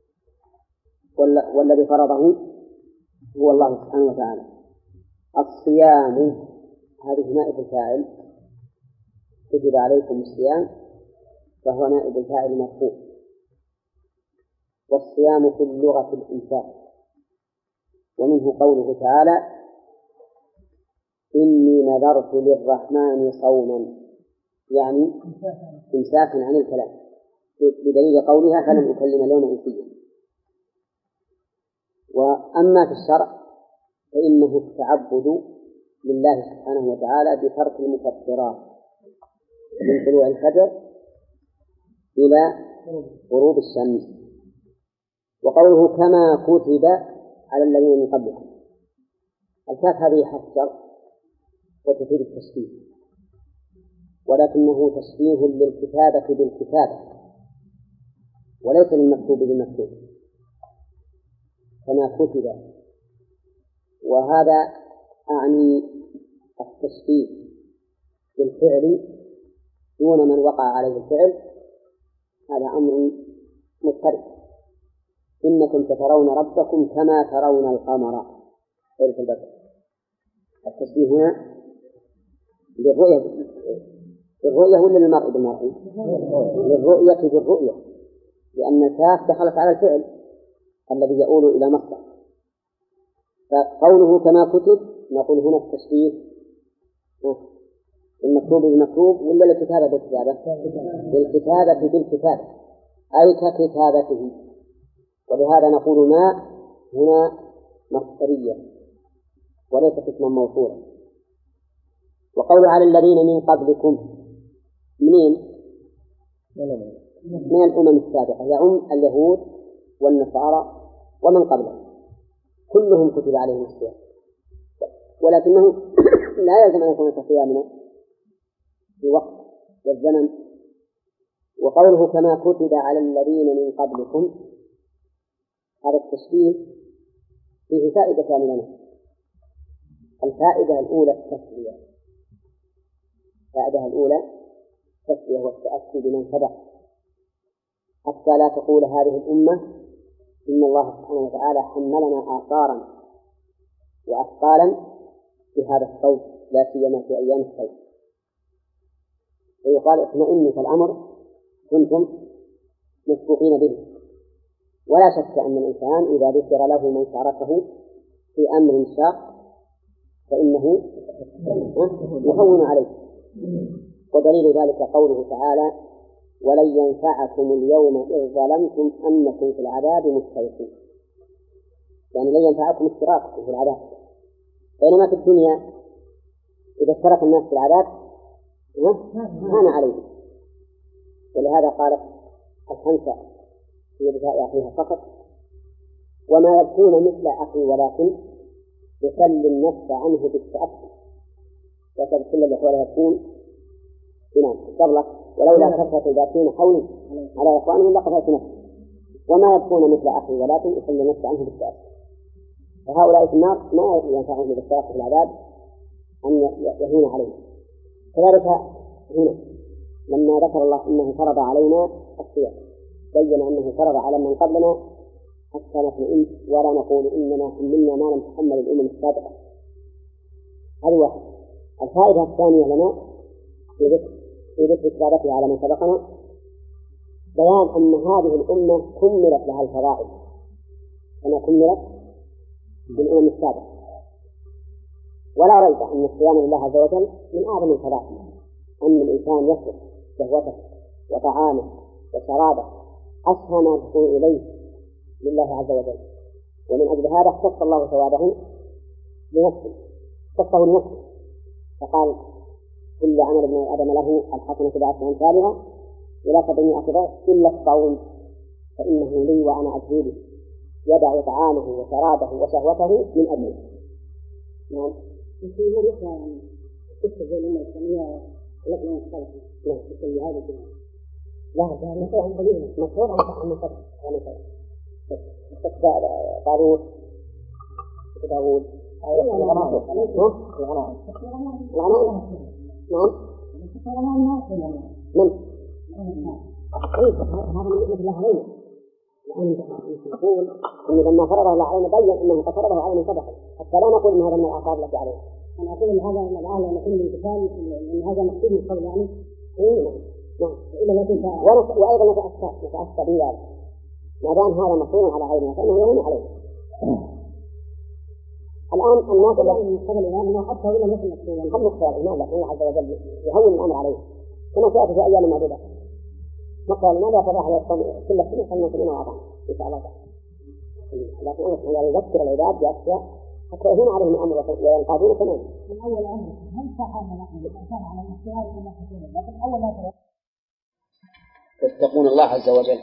والذي فرضه هو الله سبحانه وتعالى. الصيام هذه نائب الفاعل، كتب عليكم الصيام فهو نائب الفاعل مرفوع. والصيام في اللغة الإمساك، ومنه قوله تعالى إني نذرت للرحمن صوما، يعني إمساكا عن الكلام، بدليل قولها فلن أكلم اليوم إنسيا. وأما في الشرع فإنه التعبد لله سبحانه وتعالى بترك المفطرات من طلوع الفجر إلى غروب الشمس. وقوله كما كتب على الذين من قبلكم، الكاف هذه حرف شرط وتفيد التشبيه، ولكنه تشبيه للكتابة بالكتابة وليس للمكتوب بالمكتوب، كما كتب. وهذا أعني التشبيه بالفعل دون من وقع عليه الفعل، هذا أمر مضطرب. إنكم سترون ربكم كما ترون القمر ليلة البدر. التشبيه هنا للرؤية للرؤية ولا للمرء بالمرء؟ للرؤية بالرؤية، لأن الكاف دخلت على الفعل الذي يؤول إلى مصدر. فقوله كما كتب نقول هنا التشبيه المكتوب بالمكتوب ولا الكتابة بالكتابة؟ بالكتابة بالكتابة أي ككتابته. ولهذا نقول ما هنا مصدرية وليس اسما موصولا. وقول على الذين من قبلكم، منين؟ من الأمم السابقة، يعم اليهود والنصارى ومن قبلهم كلهم كتب عليهم الصيام، ولكنه لا يلزم أن يكون كصيامنا في وقت والزمن. وقوله كما كتب على الذين من قبلكم، هذا التشبيه فيه فائدتان لنا. الفائدة الأولى التسلية، الفائدة الأولى التسلية والتأسي بمن سبق، حتى لا تقول هذه الأمة إن الله سبحانه وتعالى حملنا آثارا وأثقالا في هذا الصوت لا سيما في أيام الصيف، ويقال اطمئنوا فالأمر كنتم مسبوقين به. ولا شك أن الإنسان إذا ذكر له من شاركه في أمر شاق فإنه يهون عليه. ودليل ذلك قوله تعالى ولن ينفعكم اليوم إذ ظلمتم أنكم في العذاب مشتركون، يعني لن ينفعكم اشتراككم في العذاب، بينما في الدنيا إذا اشترك الناس في العذاب هان عليهم. ولهذا قالت الخمسة في بداية أخيها فقط وما يكون مثل أخي ولكن يسلي النفس عنه بالتأكد، وكذلك كل اللي حولها يكون بنام قبلك ولولا كثرة الباكين حولي على إخوانهم لقفت نفسه، وما يكون مثل أخي ولكن يسلي النفس عنه بالتأكد. فهؤلاء في النار ما ينفعهم بالاشتراك في العذاب أن يهون عليهم. كذلك هنا لما ذكر الله أنه فرض علينا الصيام بين أنه فرض على من قبلنا حتى نطمئن ولا نقول إننا حملنا ما لم تحمل الأمم السابقة. هذه واحد. الفائدة الثانية لنا في ذكر في ذكر كتابتها على من سبقنا بيان أن هذه الأمة كملت لها الفرائض كما كملت بالأمم السابقة. ولا ريب أن الصيام لله عز وجل من أعظم الفرائض، أن الإنسان يصرف شهوته وطعامه وشرابه أشهى ما تكون إليه لله عز وجل، ومن أجل هذا اختص الله ثوابه لنفسه، اختصه لنفسه فقال كل عمل ابن آدم له الحسنة بعشر أمثالها إلى سبعمائة ضعف إلا الصوم فإنه لي وأنا أجزي به. يدع طعامه وشرابه وشهوته من أجله. نعم. في يقول يعني قصة زي الأمة الإسلامية لكن مختلفة. نعم. في هذا الكلام. لا هذا مشروع قديم مشروع عن صح من قبل يعني استخدام طاروس داوود الغنائم نعم من طيب هذا مثل علينا لأن نقول إن لما فرضه الله علينا بين أنه قد فرضه على من سبق حتى لا نقول إن هذا من العقاب التي عليه. أنا أقول إن هذا من الآن لما يكون الانتقال إن هذا مكتوب من قبل يعني نعم وأيضا نتأسى نتأسى بذلك ما دام هذا مفروض على غيرنا فإنه يهون عليه. الآن الناس الذين قبل الآن ما حتى ولا مثل مكتوبا هم مختار الإمام لكن الله عز وجل يهون الأمر عليه كما سيأتي في أيام معدودة. مقال ما لا تضاح يصطنع كل سنة خلنا سنين وعطان إن شاء الله تعالى. لكن أنا يعني يذكر العباد بأشياء حتى يهون عليهم الأمر وينقادون كمان. من أول أمر هل صح أن نحن الإنسان على الاختيار كما تقول لكن أول ما تتقون الله عز وجل.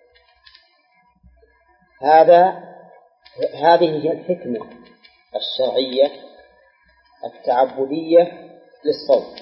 هذا هذه هي الحكمة الشرعية التعبدية للصوم.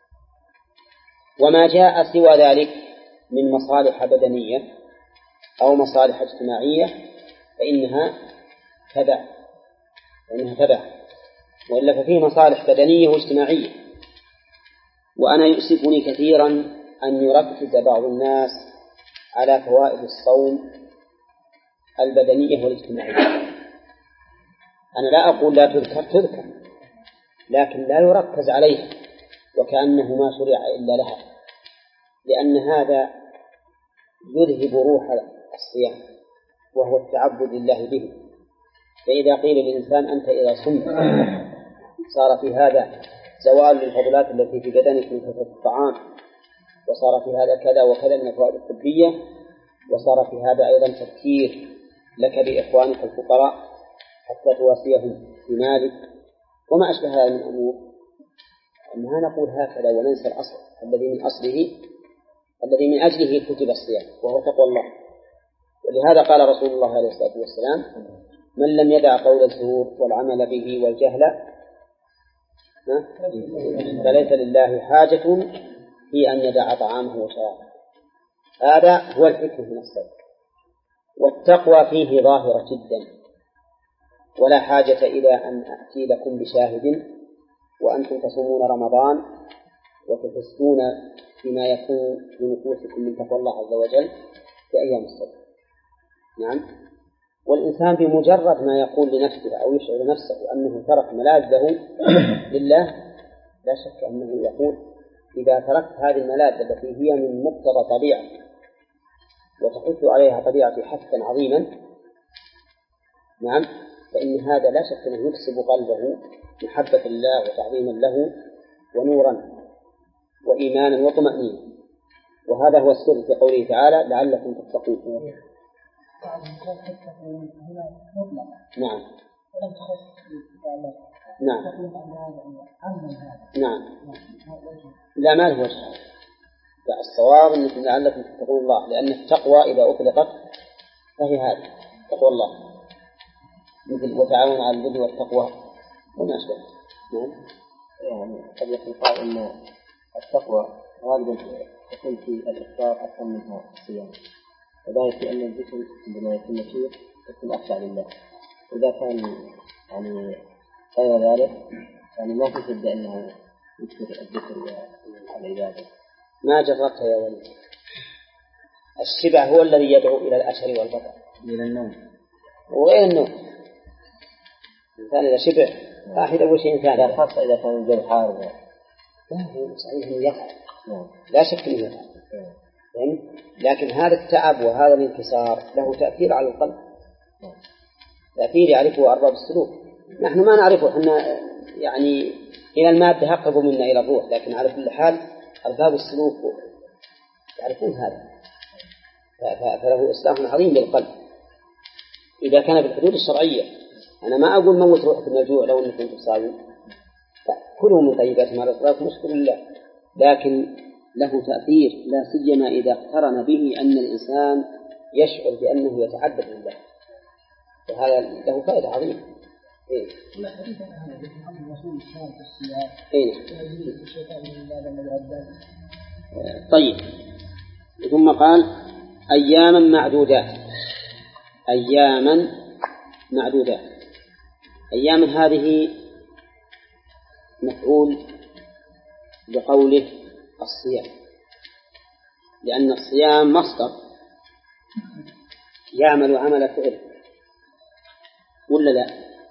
وما جاء سوى ذلك من مصالح بدنية أو مصالح اجتماعية فإنها تبع فإنها تبع وإلا ففيه مصالح بدنية واجتماعية. وأنا يؤسفني كثيرا أن يركز بعض الناس على فوائد الصوم البدنية والاجتماعية. أنا لا أقول لا تذكر تذكر لكن لا يركز عليها وكأنه ما شرع إلا لها لأن هذا يذهب روح الصيام وهو التعبد لله به. فإذا قيل للإنسان أنت إذا صمت صار في هذا زوال للفضلات التي في بدنك من كثرة الطعام وصار في هذا كذا وكذا من الفوائد الطبية وصار في هذا أيضا تفكير لك بإخوانك الفقراء حتى تواسيهم بمالك وما أشبه هذا من أمور أنها نقول هكذا وننسى الأصل الذي من أصله الذي من أجله كتب الصيام وهو تقوى الله. ولهذا قال رسول الله عليه الصلاة والسلام من لم يدع قول الزور والعمل به والجهل فليس لله حاجة في أن يدع طعامه وشرابه. هذا هو الحكم في الصوم. والتقوى فيه ظاهرة جدا ولا حاجة إلى أن أأتي لكم بشاهد وأنتم تصومون رمضان وتحسون فيما يكون في نفوسكم من تقوى الله عز وجل في أيام الصوم. نعم. والإنسان بمجرد ما يقول لنفسه أو يشعر نفسه أنه ترك ملاذه لله لا شك أنه يقول إذا تركت هذه الملاذ التي هي من مقتضى طبيعة وتحث عليها طبيعتي حثا عظيما نعم فإن هذا لا شك أنه يكسب قلبه محبة الله وتعظيما له ونورا وإيمانا وطمأنينة. وهذا هو السر في قوله تعالى لعلكم تتقون. نعم نعم نعم لا ما له وجه. لا الصواب أنكم لعلكم تتقون الله لأن التقوى إذا أطلقت فهي هذه تقوى الله مثل وتعاون على البر والتقوى وما أشبه. نعم. يعني قد يكون قال أن التقوى غالبا تكون في الإفطار أكثر منها الصيام وذلك لأن الجسم عندما يكون نشيط يكون أخشع لله. إذا كان يعني غير ذلك يعني ما تجد أنه يكثر الذكر والعبادة. ما جربتها يا ولد. الشبع هو الذي يدعو إلى الأشر والبطر إلى النوم وغير النوم. الإنسان إذا شبع واحد أول شيء إنسان خاصة إذا كان الجو حار لا هو صحيح إنه يفعل لا شك إنه يفعل يعني لكن هذا التعب وهذا الانكسار له تأثير على القلب تأثير يعرفه أرباب السلوك. نحن ما نعرفه احنا يعني إلى المادة أقرب منا إلى الروح لكن على كل حال أرباب السلوك يعرفون هذا فله إصلاح عظيم للقلب إذا كان بالحدود الشرعية. أنا ما أقول موت روحك من الجوع لو أنكم تصاومون كلوا من طيبات ما رزقكم واشكروا لله لكن له تأثير لا سيما إذا اقترن به أن الإنسان يشعر بأنه يتعبد لله وهذا له فائدة عظيمة. إيه. إيه. طيب، ثم قال أياما معدودات. أياما معدودات. أياما هذه مفعول بقوله الصيام، لأن الصيام مصدر يعمل عمل فعل ولا لا؟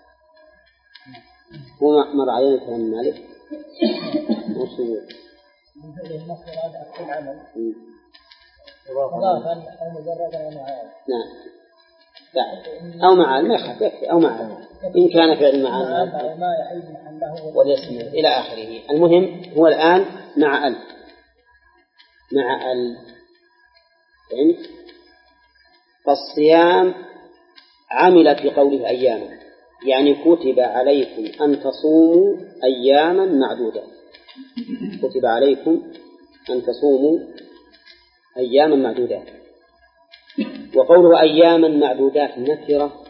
هو مر علينا كلام مالك وصول من فعل المصدر هذا أكثر عمل إضافة أو مجرد أو معال. نعم، لا أو معال ما يخاف يكفي، أو معال إن كان فعل معال والاسم إلى آخره. المهم هو الآن مع ال مع ال فهمت؟ فالصيام عمل في قوله أياما، يعني كتب عليكم أن تصوموا أياما معدودة. كتب عليكم أن تصوموا أياما معدودات. وقوله أياما معدودات نكرة،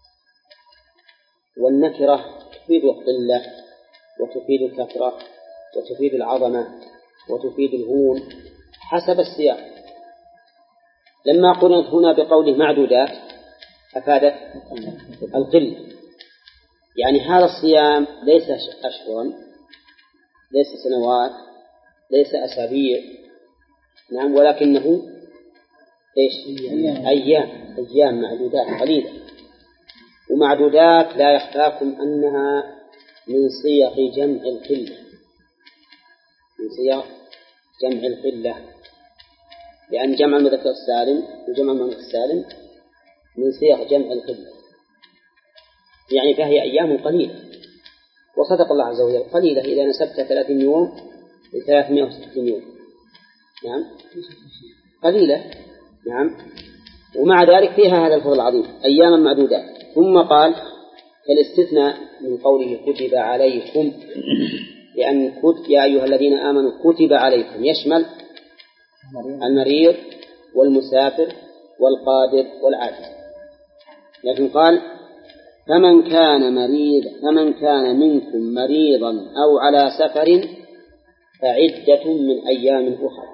والنكرة تفيد القلة وتفيد الكثرة وتفيد العظمة وتفيد الهون حسب السياق. لما قلنا هنا بقوله معدودات أفادت القلة، يعني هذا الصيام ليس أشهرا، ليس سنوات، ليس أسابيع، نعم، ولكنه إيش؟ أيام أيام معدودات قليلة. ومعدودات لا يخفاكم أنها من صيغ جمع القلة، من صيغ جمع القلة، لأن جمع المذكر السالم وجمع المؤنث السالم من صيغ جمع القلة، يعني فهي أيام قليلة. وصدق الله عز وجل قليلة إذا نسبت ثلاثين يوم لثلاثمائة وستين يوم، نعم قليلة، نعم. ومع ذلك فيها هذا الفضل العظيم أياما معدودات. ثم قال فالاستثناء من قوله كتب عليكم، لأن كتب يا أيها الذين آمنوا كتب عليكم يشمل المريض والمسافر والقادر والعاجز، لكن قال فمن كان مريض فمن كان منكم مريضا أو على سفر فعدة من أيام أخرى.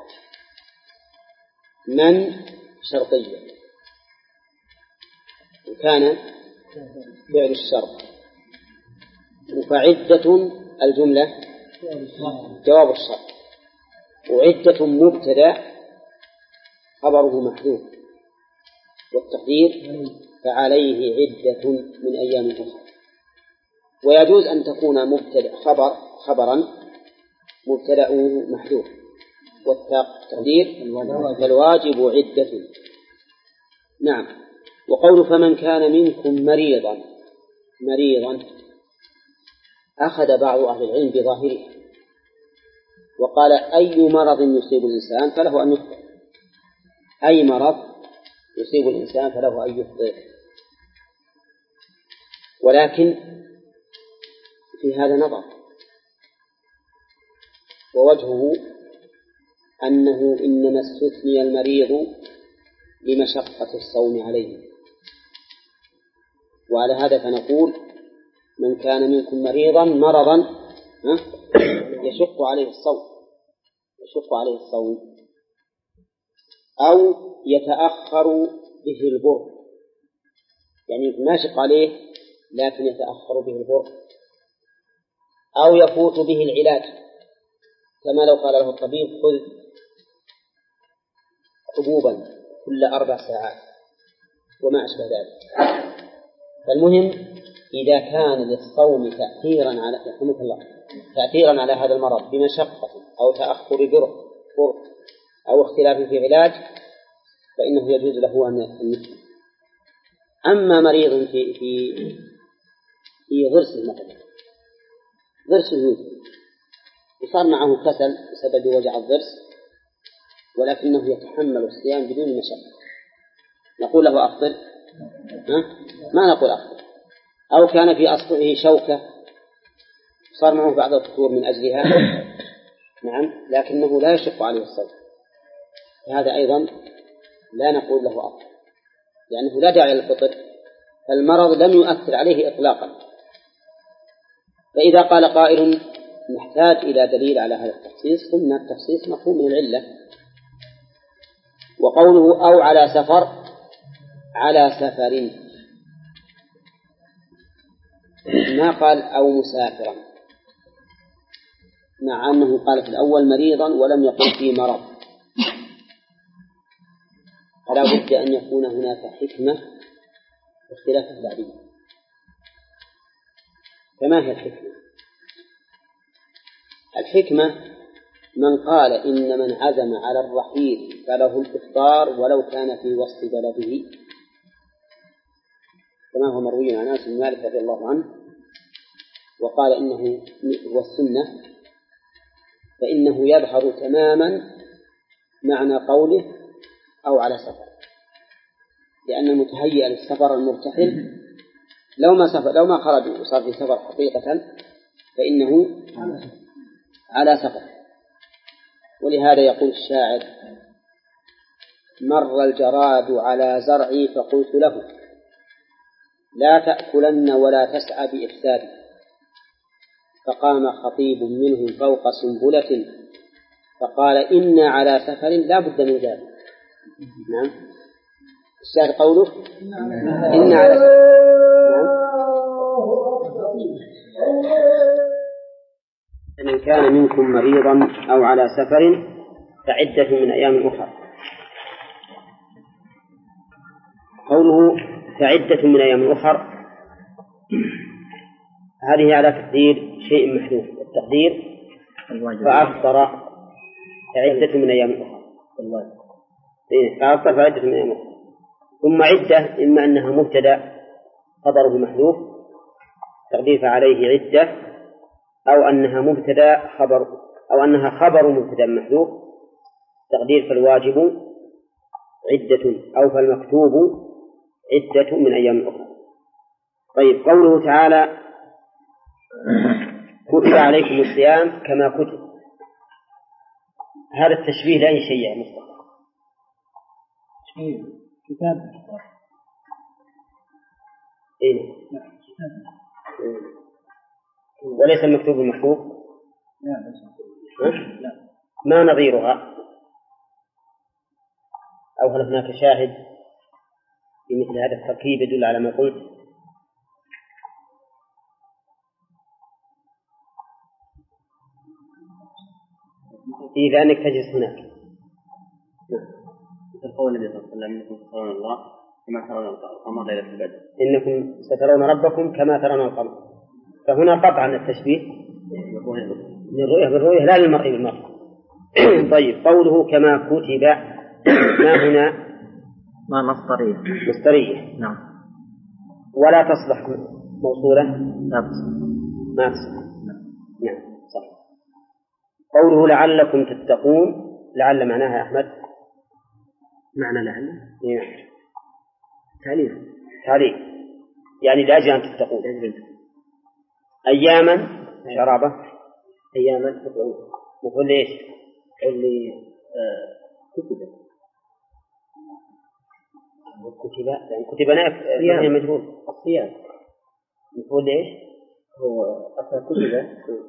من شرطية، وكان فعل الشرط، وفعدة الجملة جواب الشرط، وعدة مبتدأ خبره محذوف، والتقدير فعليه عدة من أيام أخرى. ويجوز أن تكون مبتدأ خبر خبرا مبتدأ محذوف، والتقدير فالواجب عدة. نعم. وقول فمن كان منكم مريضا، مريضا أخذ بعض أهل العلم بظاهره وقال أي مرض يصيب الإنسان فله أن يفطر، أي مرض يصيب الإنسان فله أن يفطر. ولكن في هذا نظر، ووجهه أنه إنما استثني المريض لمشقة الصوم عليه. وعلى هذا فنقول من كان منكم مريضا مرضا يشق عليه الصوم، يشق عليه الصوم أو يتأخر به البر، يعني ما يشق عليه لكن يتأخر به البر، أو يفوت به العلاج، كما لو قال له الطبيب خذ حبوبا كل أربع ساعات وما أشبه ذلك. فالمهم إذا كان للصوم تأثيرا على رحمك الله تأثيرا على هذا المرض بمشقة أو تأخر بر أو اختلاف في علاج فإنه يجوز له أن يفطر. أما مريض في في في ضرسه مثلا، ضرسه يوجد وصار معه كسل بسبب وجع الضرس ولكنه يتحمل الصيام بدون مشقة، نقول له أفطر؟ ما نقول أفطر. أو كان في أصبعه شوكة صار معه بعض الفطور من أجلها، نعم، لكنه لا يشق عليه الصوم، هذا أيضا لا نقول له أفطر، لأنه لا داعي للفطر فالمرض لم يؤثر عليه إطلاقا. فإذا قال قائل نحتاج إلى دليل على هذا التخصيص، قلنا التخصيص مفهوم من العلة. وقوله أو على سفر، على سفر ما قال أو مسافرا، مع أنه قال في الأول مريضا ولم يقل فيه مرض. فلا بد أن يكون هناك حكمة باختلاف التعبير. فما هي الحكمة؟ الحكمة من قال إن من عزم على الرحيل فله الإفطار ولو كان في وسط بلده، كما هو مروي عن أنس بن مالك رضي الله عنه، وقال إنه هو السنة، فإنه يظهر تماما معنى قوله أو على سفر، لأن المتهيئ للسفر المرتحل لو ما سفر لو ما خرج وصار في سفر حقيقة فإنه على سفر. ولهذا يقول الشاعر: مر الجراد على زرعي فقلت له لا تأكلن ولا تسعى بإفسادي، فقام خطيب منهم فوق سنبلة فقال إنا على سفر لا بد من ذلك. نعم، الشاعر قوله إنا على سفر. من كان منكم مريضا أو على سفر فعدة من أيام أخرى. قوله فعدة من أيام أخرى هذه على تقدير شيء محذوف، التقدير فأفطر فعدة من أيام أخرى، فأفطر فعدة من أيام أخرى. ثم عدة إما أنها مبتدأ خبره محذوف تقدير فعليه عدة، أو أنها مبتدأ خبر أو أنها خبر مبتدأ محذوف تقدير فالواجب عدة أو فالمكتوب عدة من أيام أخرى. طيب، قوله تعالى كتب عليكم الصيام كما كتب، هذا التشبيه لأي شيء يا مصطفى؟ كتاب إيه؟ وليس المكتوب المحفوظ؟ لا. ما نظيرها؟ أو هل هناك شاهد في مثل هذا التركيب يدل على ما قلت؟ إذا أنك تجلس هناك. تقول النبي صلى الله عليه وسلم: ترون الله كما ترون القمر ليلة البدر. إنكم سترون ربكم كما ترون القمر. فهنا قطعا التشبيه للرؤية بالرؤية لا للمرء بالمرء. طيب، قوله كما كتب ما هنا؟ ما مصدرية. مصدرية. نعم. ولا تصلح موصولة؟ لا تصلح. ما تصلح. نعم صح. قوله لعلكم تتقون، لعل معناها يا أحمد معنى لعل تعليل تعليل يعني لأجل أن تتقون. أياما شرابة أياما تتقون مفعول ليش؟ اللي كتب كتب يعني كتب نائب مجهول الصيام مفعول ليش؟ هو أصلا كتب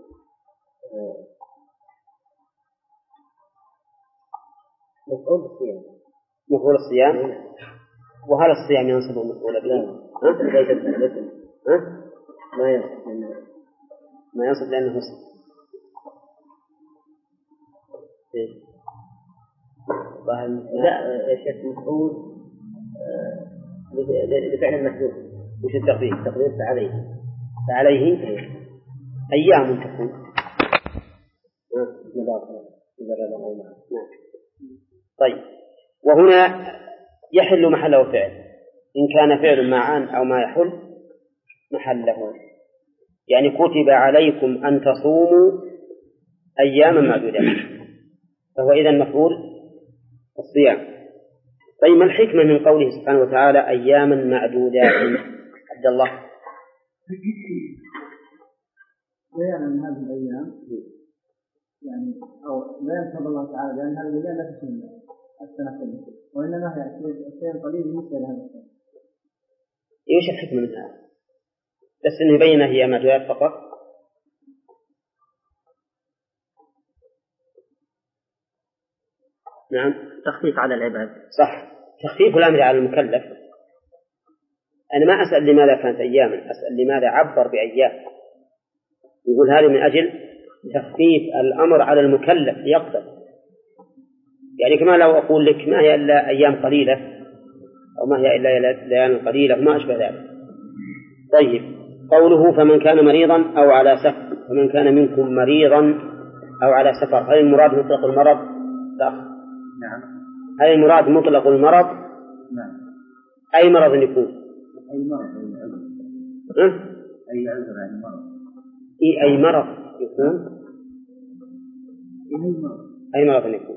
مفعول الصيام مفعول الصيام. وهل الصيام ينصب مفعول به؟ ما ينصب ما ينصب لأنه اسم. لا شيء مفعول لفعل المحذوف. وش التقدير؟ تقدير فعليه فعليه أيام تكون. طيب، وهنا يحل محله فعل إن كان فعل مع أن أو ما يحل محله، يعني كتب عليكم أن تصوموا أياما معدودة، فهو إذن مفعول الصيام. طيب، ما الحكمة من قوله سبحانه وتعالى أياما معدودات؟ عبد الله. بيان من هذه الأيام يعني أو بيان فضل الله تعالى بأن هذه الأيام لا تشمل السنة كلها، وإنما هي شيء قليل بالنسبة لهذا السنة. إيش الحكمة من هذا؟ بس إنه يبين هي مدويات فقط. نعم، تخفيف على العباد. صح، تخفيف الأمر على المكلف. أنا ما أسأل لماذا كانت أياما، أسأل لماذا عبر بأيام. يقول هذا من أجل تخفيف الأمر على المكلف ليقدر. يعني كما لو أقول لك ما هي إلا أيام قليلة أو ما هي إلا ليالي قليلة وما أشبه ذلك. طيب، قوله فمن كان مريضا أو على سفر، فمن كان منكم مريضا أو على سفر، هل المراد مطلق المرض؟ لا. نعم. هل المراد مطلق المرض؟ نعم. أي مرض يكون؟ أي مرض. أه؟ أي عذر يعني مرض. إيه أي مرض يكون؟ أي مرض. أي مرض يكون.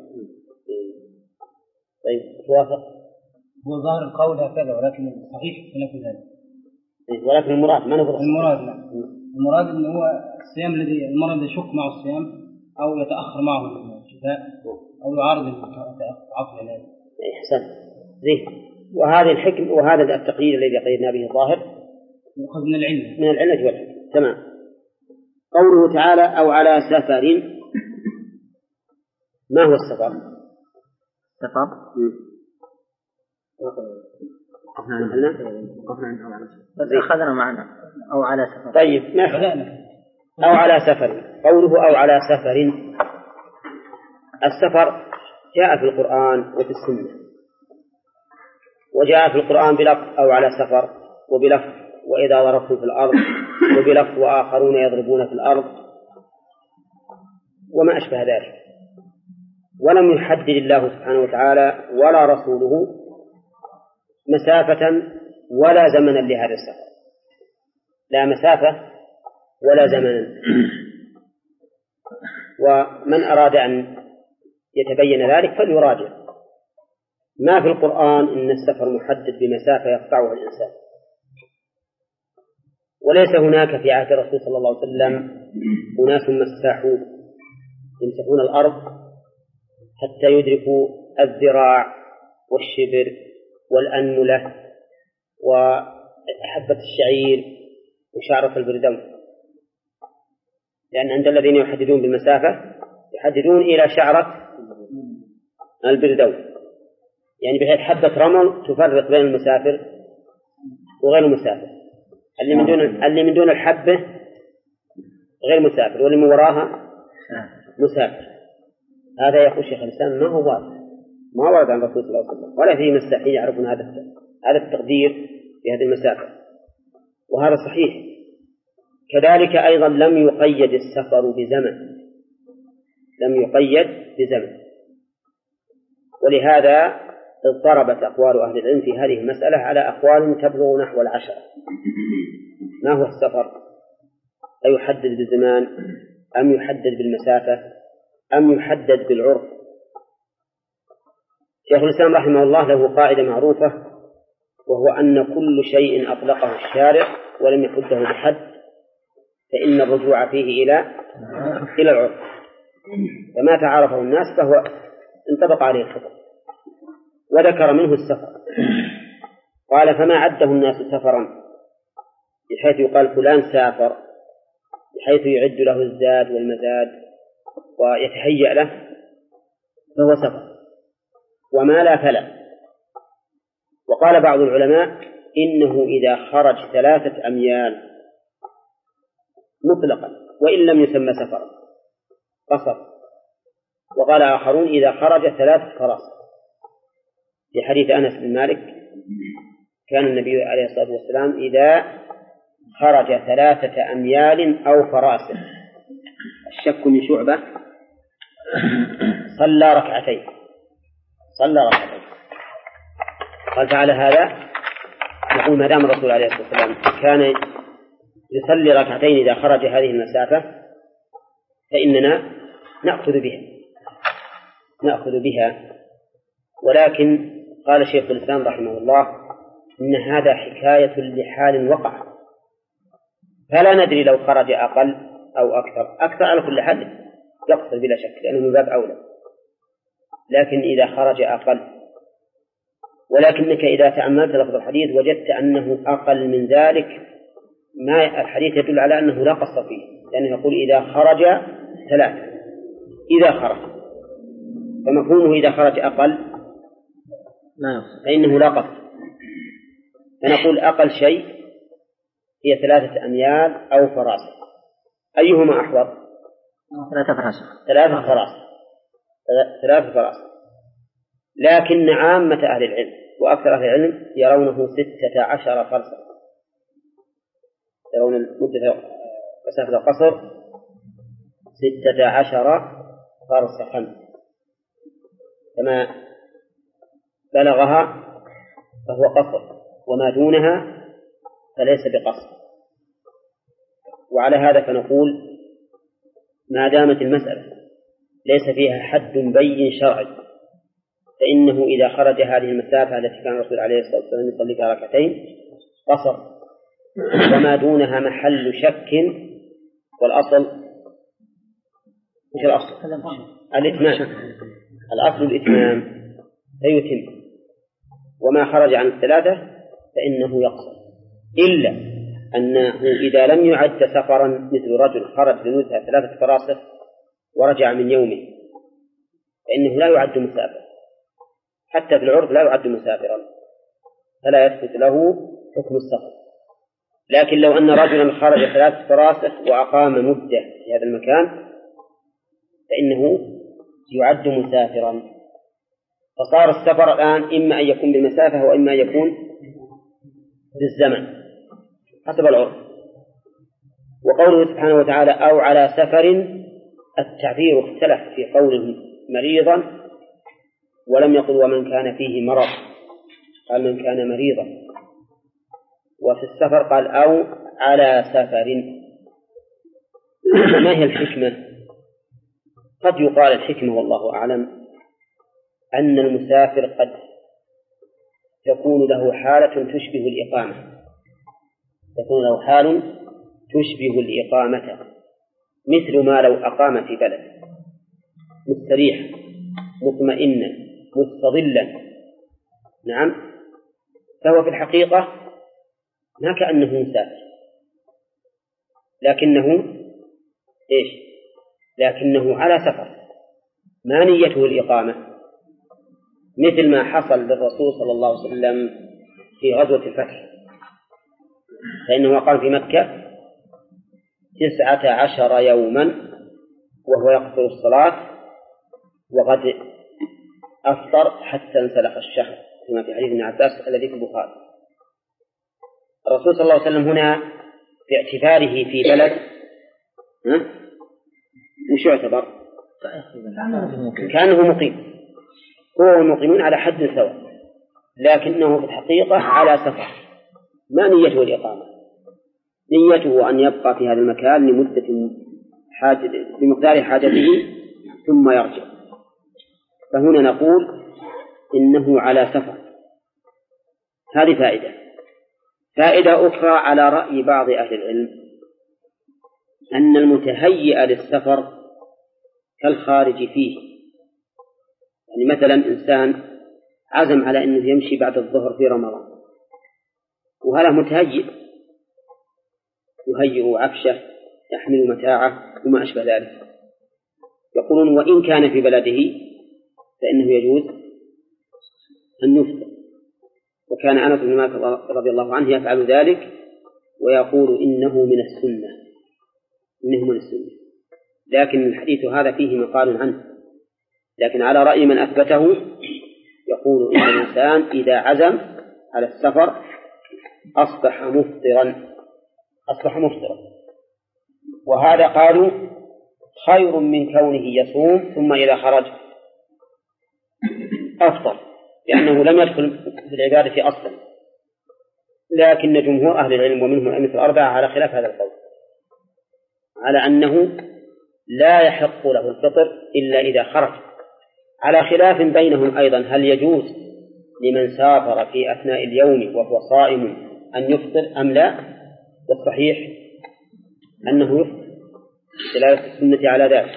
طيب، توافق؟ هو ظاهر القول هكذا، ولكن صحيح خلاف ذلك. ولكن المراد ما نقول المراد لا. المراد أنه هو الصيام الذي المرض يشك معه الصيام أو يتأخر معه الشفاء أو يعارض العقل العلاج. أحسن. زين. وهذا الحكم وهذا التقييد الذي قيدنا به الظاهر يؤخذ من العلة من العلة والحكم. تمام. قوله تعالى أو على سفر، ما هو السفر؟ سفر وقفنا عند وقفنا عند أو على سفر. بس أخذنا معنا أو على سفر. طيب، نأخذ أو على سفر. قوله أو على سفر، السفر جاء في القرآن وفي السنة، وجاء في القرآن بلفظ أو على سفر، وبلفظ وإذا ضربتم في الأرض، وبلفظ وآخرون يضربون في الأرض، وما أشبه ذلك. ولم يحدد الله سبحانه وتعالى ولا رسوله مسافة ولا زمنا لهذا السفر، لا مسافة ولا زمنا. ومن أراد أن يتبين ذلك فليراجع ما في القرآن إن السفر محدد بمسافة يقطعها الإنسان، وليس هناك في عهد الرسول صلى الله عليه وسلم أناس مساحون يمسحون الأرض حتى يدركوا الذراع والشبر والأنملة وحبة الشعير وشعرة البردون، لأن عند الذين يحددون بالمسافة يحددون إلى شعرة البردون، يعني بحيث حبة رمل تفرق بين المسافر وغير المسافر. اللي من دون اللي من دون الحبة غير مسافر، واللي من وراها مسافر. هذا يقول شيخ الإسلام ما هو واضح، ما ورد عن الرسول صلى الله عليه وسلم ولا في مساحين يعرفون هذا هذا التقدير في هذه المسافة، وهذا صحيح. كذلك أيضا لم يقيد السفر بزمن، لم يقيد بزمن، ولهذا اضطربت أقوال أهل العلم في هذه المسألة على أقوال تبلغ نحو العشر. ما هو السفر؟ أيحدد بالزمان أم يحدد بالمسافة أم يحدد بالعرف؟ شيخ الإسلام رحمه الله له قاعدة معروفة، وهو أن كل شيء أطلقه الشارع ولم يحده بحد فإن الرجوع فيه إلى إلى العرف، فما تعارفه الناس فهو انطبق عليه الحكم. وذكر منه السفر، قال فما عده الناس سفرا بحيث يقال فلان سافر، بحيث يعد له الزاد والمزاد ويتهيأ له، فهو سفر. وما لا فلا. وقال بعض العلماء إنه إذا خرج ثلاثة أميال مطلقا وإن لم يسمى سفرا قصر. وقال آخرون إذا خرج ثلاثة فراسخ، في حديث أنس بن مالك كان النبي عليه الصلاة والسلام إذا خرج ثلاثة أميال أو فراسخ، الشك من شعبة، صلى ركعتين صلى ركعتين قال تعالى هذا نقول ما دام الرسول عليه الصلاة والسلام كان يصلي ركعتين إذا خرج هذه المسافة فإننا نأخذ بها نأخذ بها ولكن قال شيخ الإسلام رحمه الله إن هذا حكاية لحال وقع، فلا ندري لو خرج أقل أو أكثر. أكثر على كل حد يقصر بلا شك لأنه من باب أولى، لكن إذا خرج أقل ولكنك إذا تأملت لفظ الحديث وجدت أنه أقل من ذلك، ما الحديث يدل على أنه لا قصر فيه، لأنه يقول إذا خرج ثلاثة، إذا خرج، فمفهومه إذا خرج أقل فإنه لا قصر. فنقول أقل شيء هي ثلاثة أميال أو فراسخ، أيهما أحوط؟ ثلاثة فراسخ. ثلاثة فراسخ ثلاثة فراسخ لكن عامة أهل العلم وأكثر أهل العلم يرونه ستة عشر فرسخ، يرون مدة مسافة القصر ستة عشر فرسخا، كما بلغها فهو قصر، وما دونها فليس بقصر. وعلى هذا فنقول ما دامت المسألة ليس فيها حد بين شرعي، فإنه إذا خرج هذه المسافة التي كان الرسول عليه الصلاة والسلام يصلي فيها ركعتين قصر، وما دونها محل شك، والأصل مش الأصل الإتمام، الأصل الإتمام فيتم، وما خرج عن الثلاثة فإنه يقصر، إلا أنه إذا لم يعد سفرا مثل رجل خرج لمدة ثلاثة فراسخ ورجع من يومه فإنه لا يعد مسافر، حتى في العرف لا يعد مسافرا، فلا يثبت له حكم السفر. لكن لو أن رجلا خرج ثلاثة فراسخ وأقام مدة في هذا المكان فإنه يعد مسافرا، فصار السفر الآن إما أن يكون بالمسافة وإما أن يكون بالزمن حسب العرف. وقوله سبحانه وتعالى أو على سفر، التعبير اختلف في قوله مريضا، ولم يقل ومن كان فيه مرض، قال من كان مريضا، وفي السفر قال أو على سفر. ما هي الحكمة؟ قد يقال الحكمة والله أعلم أن المسافر قد تكون له حالة تشبه الإقامة، تكون له حال تشبه الإقامة، مثل ما لو أقام في بلد مستريح مطمئنا مستظلا، نعم، فهو في الحقيقة ما كأنه مسافر، لكنه إيش؟ لكنه على سفر، ما نيته الإقامة، مثل ما حصل للرسول صلى الله عليه وسلم في غزوة الفتح، فإنه قام في مكة تسعة عشر يوما وهو يقصر الصلاة، وقد أفطر حتى انسلخ الشهر كما في حديث ابن عباس الذي في البخاري. الرسول صلى الله عليه وسلم هنا في اعتباره في بلد وش يعتبر؟ كأنه مقيم، هو المقيمون على حد سواء، لكنه في الحقيقة على سفر، ما نيته الإقامة، نيته أن يبقى في هذا المكان لمدة حاجة بمقدار حاجته ثم يرجع. فهنا نقول إنه على سفر. هذه فائدة. فائدة أخرى على رأي بعض أهل العلم أن المتهيئ للسفر كالخارج فيه، يعني مثلا إنسان عزم على أنه يمشي بعد الظهر في رمضان، وهذا متهيئ يهيئ عفشه يحمل متاعه وما أشبه ذلك، يقولون وإن كان في بلده فإنه يجوز أن يفطر. وكان أنس بن مالك رضي الله عنه يفعل ذلك ويقول إنه من السنة، إنه من السنة، لكن الحديث هذا فيه مقال عنه. لكن على رأي من أثبته يقول إن الإنسان إذا عزم على السفر أصبح مفطرا، أصبح مفطرا، وهذا قالوا خير من كونه يصوم ثم إذا خرج أفطر، لأنه لم يدخل في العبادة أصلا. لكن جمهور أهل العلم ومنهم الأئمة الأربعة على خلاف هذا القول، على أنه لا يحق له الفطر إلا إذا خرج، على خلاف بينهم أيضا هل يجوز لمن سافر في أثناء اليوم وهو صائم أن يفطر أم لا. والصحيح أنه يفطر دلالة السنة على ذلك.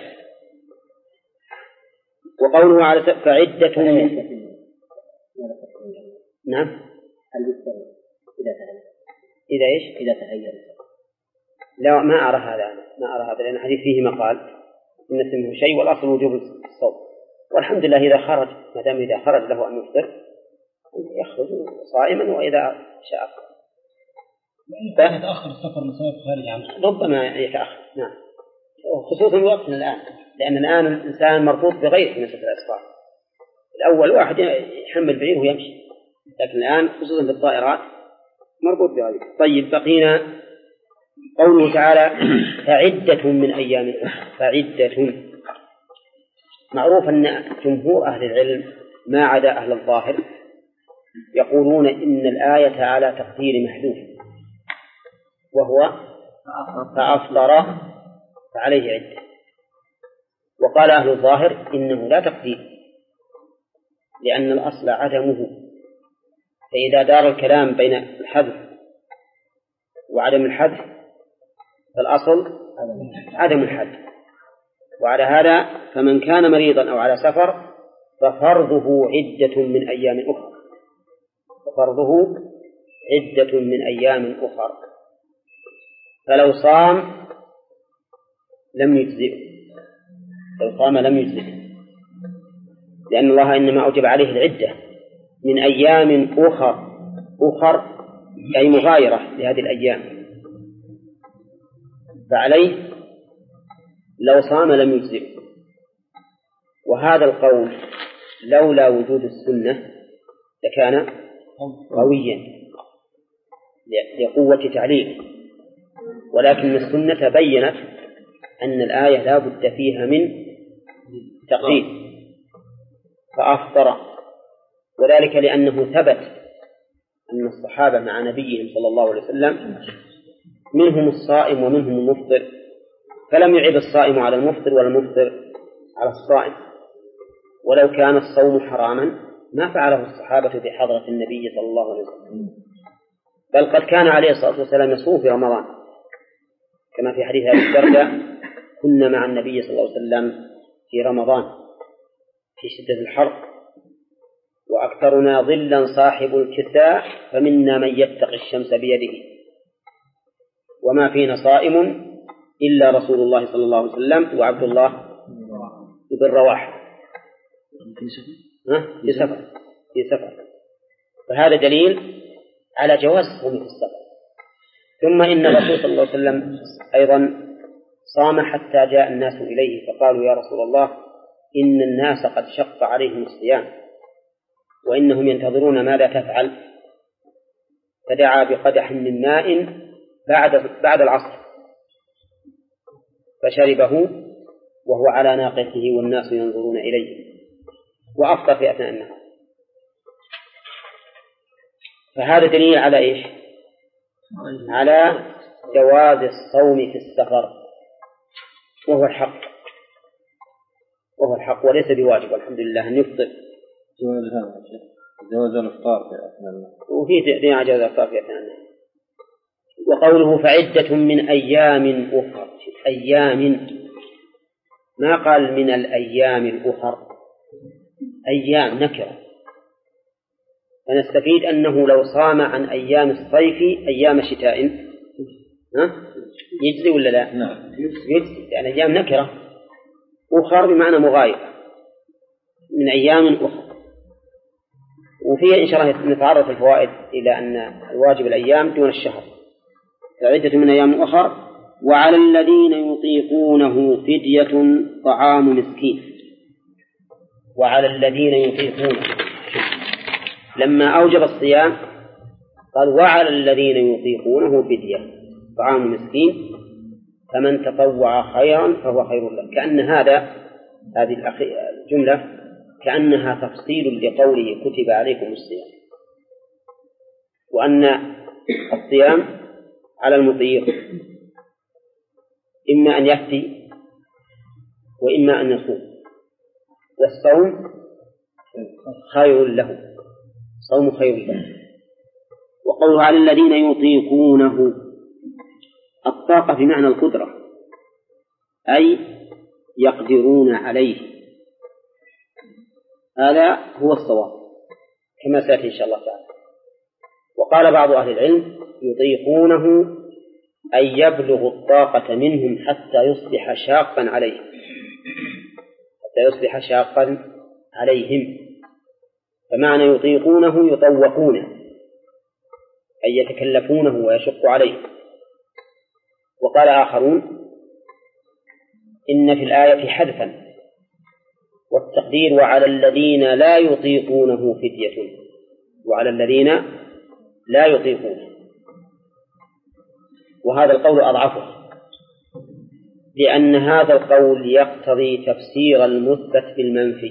وقوله على فعدة من نعم. هل يستوي إذا تهيأ؟ إذا إيش؟ إذا تهيأ. لا، ما أرى هذا أنا. ما أرى هذا لأن الحديث فيه مقال إن اسمه شيء والأصل وجوب الصوم، والحمد لله إذا خرج ما دام إذا خرج له أن يفطر يخرج صائما وإذا شاء يعني يتأخر السفر مسافة خارج عنه ربما يتأخر. نعم، خصوصا وقتنا الآن، لأن الآن الإنسان مربوط بغيره من مسافة الأسفار. الأول واحد يحمل بعيره ويمشي، لكن الآن خصوصا بالطائرات مربوط بغيره. طيب، بقينا قوله تعالى فعدة من أيام أخرى. فعدة معروف أن جمهور أهل العلم ما عدا أهل الظاهر يقولون إن الآية على تقدير محذوف، وهو فأفطر فعليه عدة. وقال أهل الظاهر إنه لا تقدير لأن الأصل عدمه، فإذا دار الكلام بين الحذف وعدم الحذف فالأصل عدم الحذف. وعلى هذا فمن كان مريضا أو على سفر ففرضه عدة من أيام أخرى، ففرضه عدة من أيام أخرى. فلو صام لم يجزئه، لو صام لم يجزئه، لأن الله إنما أوجب عليه العدة من أيام أخر أخر أي مغايرة لهذه الأيام، فعليه لو صام لم يجزئه. وهذا القول لولا وجود السنة لكان قويا لقوة تعليل، ولكن السنة بيّنت أن الآية لا بد فيها من تقدير فأفطر، وذلك لأنه ثبت أن الصحابة مع نبيهم صلى الله عليه وسلم منهم الصائم ومنهم المفطر، فلم يعب الصائم على المفطر ولا المفطر على الصائم. ولو كان الصوم حراما ما فعله الصحابة بحضرة النبي صلى الله عليه وسلم، بل قد كان عليه الصلاة والسلام يصوم في رمضان، كما في حديث أبي الدرداء كنا مع النبي صلى الله عليه وسلم في رمضان في شدة الحر وأكثرنا ظلا صاحب الكساء فمنا من يتقي الشمس بيده وما فينا صائم إلا رسول الله صلى الله عليه وسلم وعبد الله بن رواحة في سفر في سفر فهذا دليل على جواز الصوم في السفر. ثم إن الرسول صلى الله عليه وسلم أيضا صام حتى جاء الناس إليه فقالوا يا رسول الله إن الناس قد شق عليهم الصيام وإنهم ينتظرون ماذا تفعل، فدعا بقدح من ماء بعد بعد العصر فشربه وهو على ناقته والناس ينظرون إليه وأفطر في أثناء النهار. فهذا دليل على إيش؟ على جواز الصوم في السفر، وهو الحق وهو الحق وليس بواجب، والحمد لله أن يفطر. جواز الإفطار في أثناء النهار، وفي دليل على جواز الإفطار في أثناء النهار. وقوله فعدة من أيام أخرى، أيام ما قال من الأيام الأخر، أيام نكرة، فنستفيد أنه لو صام عن أيام الصيف أيام شتاء ها؟ يجزي ولا لا؟ نعم يجزي، يعني أيام نكرة، أخر بمعنى مغايرة من أيام أخرى. وفيه إن شاء الله نتعرف الفوائد إلى أن الواجب الأيام دون الشهر. فعدة من أيام أخر. وعلى الذين يطيقونه فدية طعام مسكين. وعلى الذين يطيقونه، لما أوجب الصيام قال وعلى الذين يطيقونه فدية طعام مسكين فمن تطوع خيرا فهو خير له. كأن هذا هذه الجملة كأنها تفصيل لقوله كتب عليكم الصيام، وأن الصيام على المطيق إما أن يفتي وإما أن يصوم، والصوم خير له، صوم خير له. وقوله على الذين يطيقونه، الطاقة بمعنى القدرة، أي يقدرون عليه، هذا هو الصواب كما سيأتي إن شاء الله تعالى. وقال بعض أهل العلم يطيقونه أن يبلغ الطاقة منهم حتى يصبح شاقا عليهم حتى يصبح شاقا عليهم فمعنى يطيقونه يطوقونه أي يتكلفونه ويشق عليه. وقال آخرون إن في الآية حذفا والتقدير وعلى الذين لا يطيقونه فدية وعلى الذين لا يطيقونه، وهذا القول أضعفه لأن هذا القول يقتضي تفسير المثبت بالمنفي.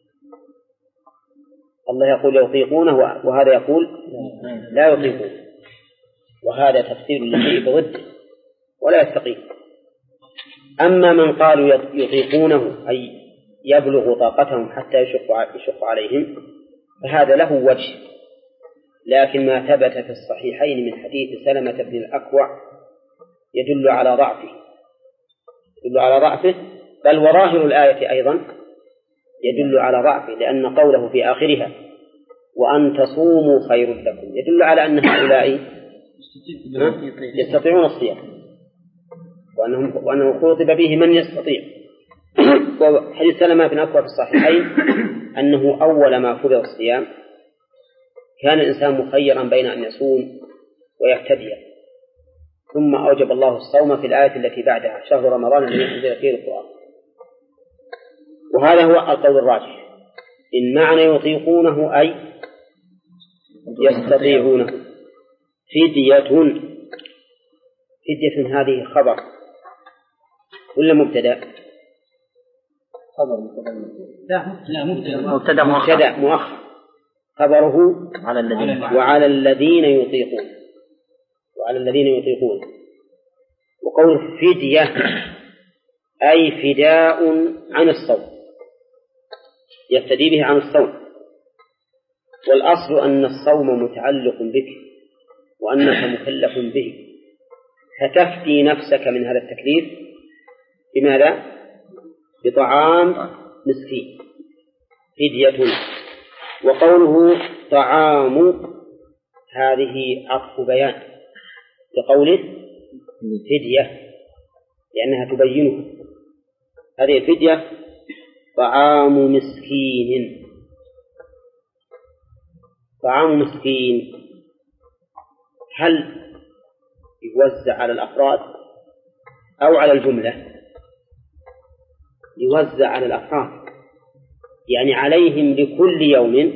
الله يقول يطيقونه وهذا يقول لا يطيقون، وهذا تفسير للشيء بضده ولا يستقيم. أما من قالوا يطيقونه أي يبلغ طاقتهم حتى يشق عليهم فهذا له وجه، لكن ما ثبت في الصحيحين من حديث سلمة بن الأكوع يدل على ضعفه يدل على ضعفه بل وظاهر الآية أيضا يدل على ضعفه، لأن قوله في آخرها وأن تصوموا خير لكم يدل على أن هؤلاء يستطيعون الصيام وأنهم وأنه خاطب به من يستطيع. وحديث سلمة بن الأكوع في الصحيحين أنه أول ما فرض الصيام كان الإنسان مخيرا بين أن يصوم ويهتدي، ثم أوجب الله الصوم في الآية التي بعدها شهر رمضان الذي أنزل فيه القرآن. وهذا هو القول الراجح إن معنى يطيقونه أي يستطيعونه. فدية فدية هذه خبر ولا مبتدأ؟ خبر مبتدأ مبتدأ مؤخر خبره على الذين وعلى الذين يطيقون وعلى الذين يطيقون. وقول فدية أي فداء عن الصوم يفتدي به عن الصوم، والأصل أن الصوم متعلق بك وأنك مكلف به، فتفدي نفسك من هذا التكليف بماذا؟ بطعام مسكين فدية. وقوله طعام هذه عطف بيان لقوله فدية لأنها تبينه. هذه الفدية طعام مسكين. طعام مسكين هل يوزع على الأفراد أو على الجملة؟ يوزع على الأفراد، يعني عليهم لكل يوم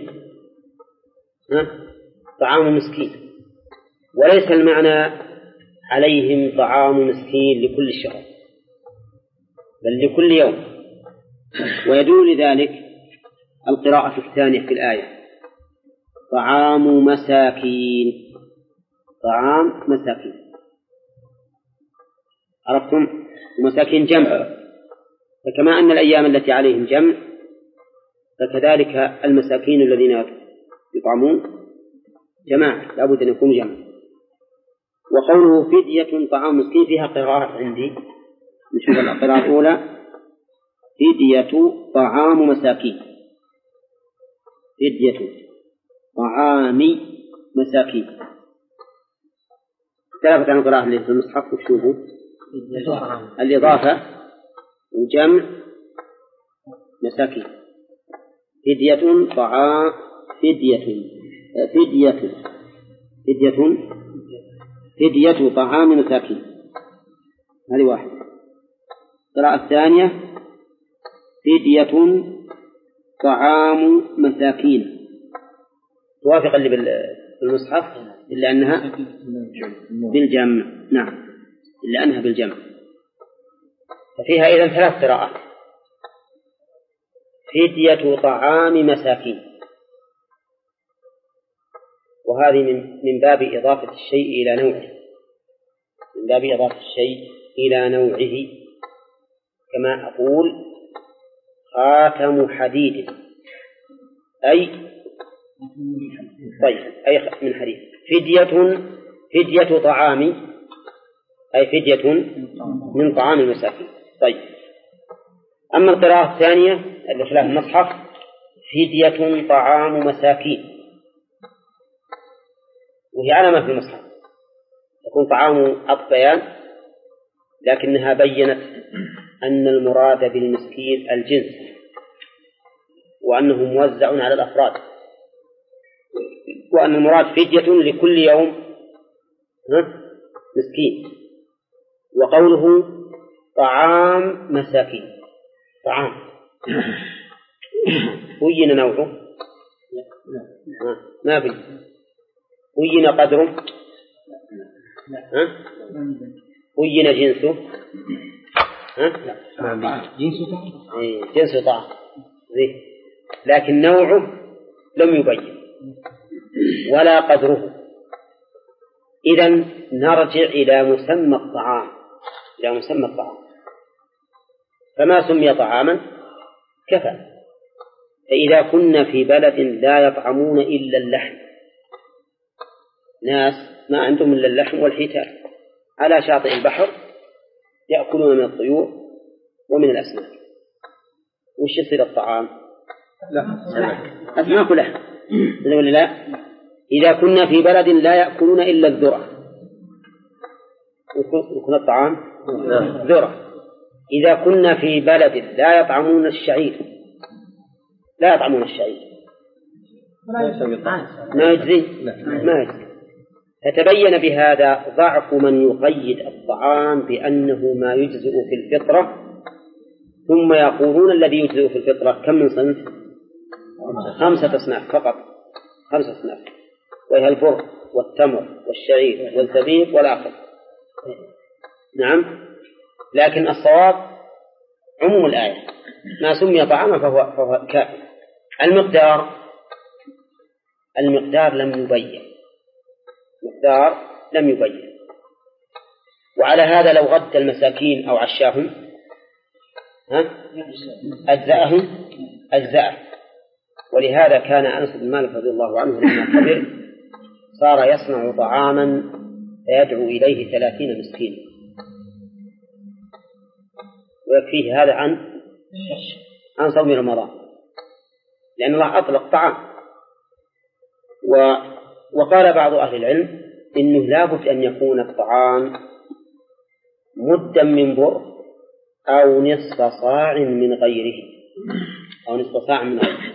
طعام مسكين، وليس المعنى عليهم طعام مسكين لكل شهر بل لكل يوم. ويدل لذلك القراءة الثانية في الآية طعام مساكين. طعام مساكين عرفتم؟ ومساكين جمع، فكما أن الأيام التي عليهم جمع فكذلك المساكين الذين يطعمون جماعة لا بد أن يكون جمع. وقوله فدية طعام مسكين فيها قراءات عندي، نشوف القراءة الأولى فدية طعام مساكين فدية طعام مساكين. اختلفت عن القراءة اللي في المصحف وشوفوا الإضافة وجمع مساكين. فدية طعام فدية فدية فدية فدية طعام مساكين، هذه واحدة. القراءة الثانية فدية طعام مساكين توافق اللي بالمصحف إلا أنها بالجمع. نعم إلا أنها بالجمع. ففيها إذن ثلاث قراءات فدية طعام مساكين، وهذه من من باب إضافة الشيء إلى نوعه من باب إضافة الشيء إلى نوعه كما أقول خاتم حديد أي طيب أي من حديد. فدية فدية طعام أي فدية من طعام المساكين. طيب أما القراءة الثانية اللي خلاف المصحف فدية طعام مساكين، وهي علامة في المصحف، يكون طعام عطف بيان، لكنها بيّنت أن المراد بالمسكين الجنس، وأنه موزع على الأفراد، وأن المراد فدية لكل يوم مسكين. وقوله طعام مساكين، طعام بين نوعه ما بين، بين قدره، بين جنسه، جنس طعام، لكن نوعه لم يبين ولا قدره. إذن نرجع إلى مسمى الطعام، إلى مسمى الطعام، فما سمي طعاما كفى. فإذا كنا في بلد لا يطعمون إلا اللحم، ناس ما عندهم إلا اللحم والحيتان على شاطئ البحر يأكلون من الطيور ومن الأسماك، وش يصير الطعام؟ أسماك لحم ولا لا؟ إذا كنا في بلد لا يأكلون إلا الذرة يكون الطعام ذرة. إذا كنا في بلد لا يطعمون الشعير، لا يطعمون الشعير ما يجزي، ما يجزي. فتبين بهذا ضعف من يقيد الطعام بأنه ما يجزئ في الفطرة، ثم يقولون الذي يجزئ في الفطرة كم من صنف؟ خمسة أصناف فقط، خمسة أصناف، وهي البر والتمر والشعير والزبيب والعقل. نعم، لكن الصواب عموم الآية، ما سمي طعاما فهو, فهو كافي. المقدار المقدار لم يبين، مقدار لم يبين. وعلى هذا لو غد المساكين أو عشاهم أجزأهم أجزأه. ولهذا كان أنس بن مالك رضي الله عنه لما كبر صار يصنع طعاما فيدعو إليه ثلاثين مسكين، ويكفيه هذا عن عن صوم رمضان، لأن الله أطلق طعام. و وقال بعض أهل العلم إنه لابد أن يكون الطعام مدا من بر أو نصف صاع من غيره، أو نصف صاع من غيره.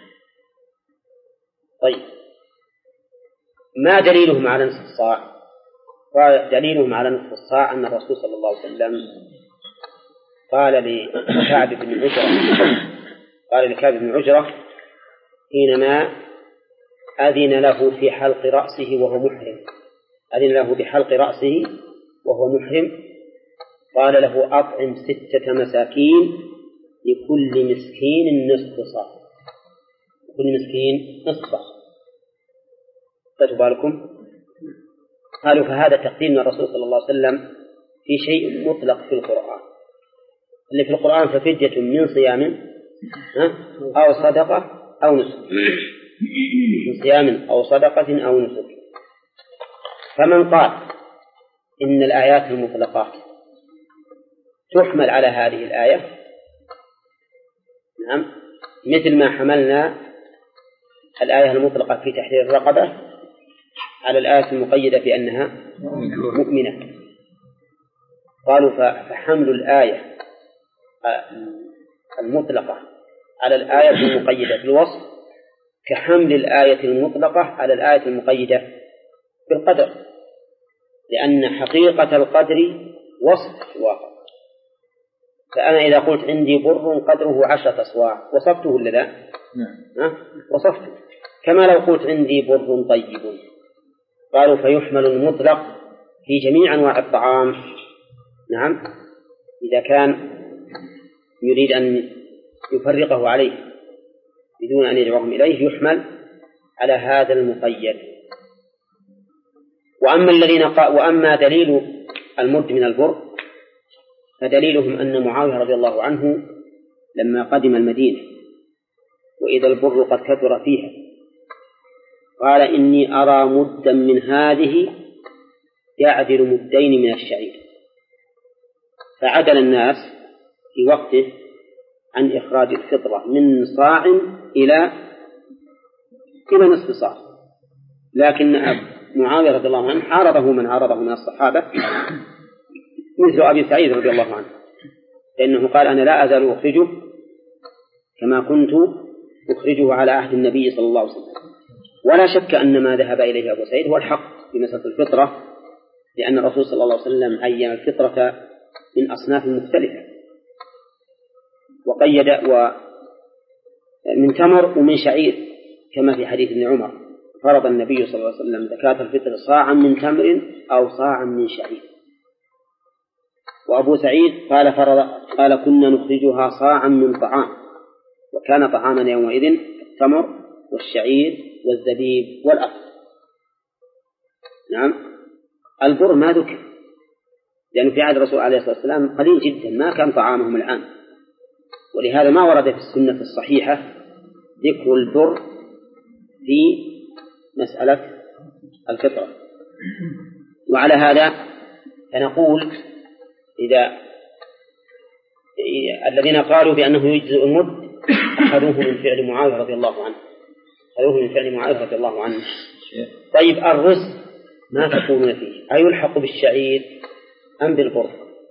طيب، ما دليلهم على نصف الصاع؟ قال دليلهم على نصف الصاع أن الرسول صلى الله عليه وسلم قال لكعب بن عجرة قال لكعب بن عجرة حينما أذن له في حلق رأسه وهو محرم، أذن له بحلق رأسه وهو محرم، قال له أطعم ستة مساكين لكل مسكين نصف صاع، كل مسكين نصف صاع. فتبالكم قالوا فهذا تقديم من الرسول صلى الله عليه وسلم في شيء مطلق في القرآن. اللي في القرآن ففدية من صيام أو صدقة أو نسك، من صيام أو صدقة أو نسك. فمن قال إن الآيات المطلقات تحمل على هذه الآية، نعم، مثل ما حملنا الآية المطلقة في تحرير الرقبة على الآية المقيدة بأنها مؤمنة، قالوا فحمل الآية المطلقة على الآية المقيدة بالوصف كحمل الآية المطلقة على الآية المقيدة بالقدر، لأن حقيقة القدر وصف الواقع. فأنا إذا قلت عندي بر قدره عشرة أصواع وصفته ولا لا؟ نعم، وصفته. كما لو قلت عندي بر طيب. قالوا فيحمل المطلق في جميع أنواع الطعام، نعم، إذا كان يريد أن يفرقه عليه بدون أن يدعوهم إليه يحمل على هذا المقيد. وأما الذين قال وأما دليل المد من البر فدليلهم أن معاوية رضي الله عنه لما قدم المدينة وإذا البر قد كثر فيها قال إني أرى مدا من هذه يعدل مدين من الشعير، فعدل الناس في وقته عن إخراج الفطرة من صاع إلى إلى نصف صاع. لكن معاوية رضي الله عنه عارضه من عارضه من الصحابة مثل أبي سعيد رضي الله عنه، لأنه قال أنا لا أزال أخرجه كما كنت أخرجه على عهد النبي صلى الله عليه وسلم. ولا شك أن ما ذهب إليه أبو سعيد هو الحق في مسألة الفطرة، لأن الرسول صلى الله عليه وسلم عين الفطرة من أصناف مختلفة، وقيد ومن تمر ومن شعير كما في حديث ابن عمر، فرض النبي صلى الله عليه وسلم زكاة الفطر صاعا من تمر أو صاعا من شعير. وأبو سعيد قال فرض قال كنا نخرجها صاعا من طعام، وكان طعامنا يومئذ التمر والشعير والزبيب والأقط. نعم. البر ما ذكر لأنه في عهد الرسول عليه الصلاة والسلام قليل جدا، ما كان طعامهم العام، ولهذا ما ورد في السنة الصحيحة ذكر البر في مسألة الفطرة. وعلى هذا فنقول إذا الذين قالوا بأنه يجزئ المد أخذوه من فعل معاوية رضي الله عنه أخذوه من فعل معاوية رضي الله عنه. طيب الرز ما تقولون فيه؟ أيلحق بالشعير أم بالبر؟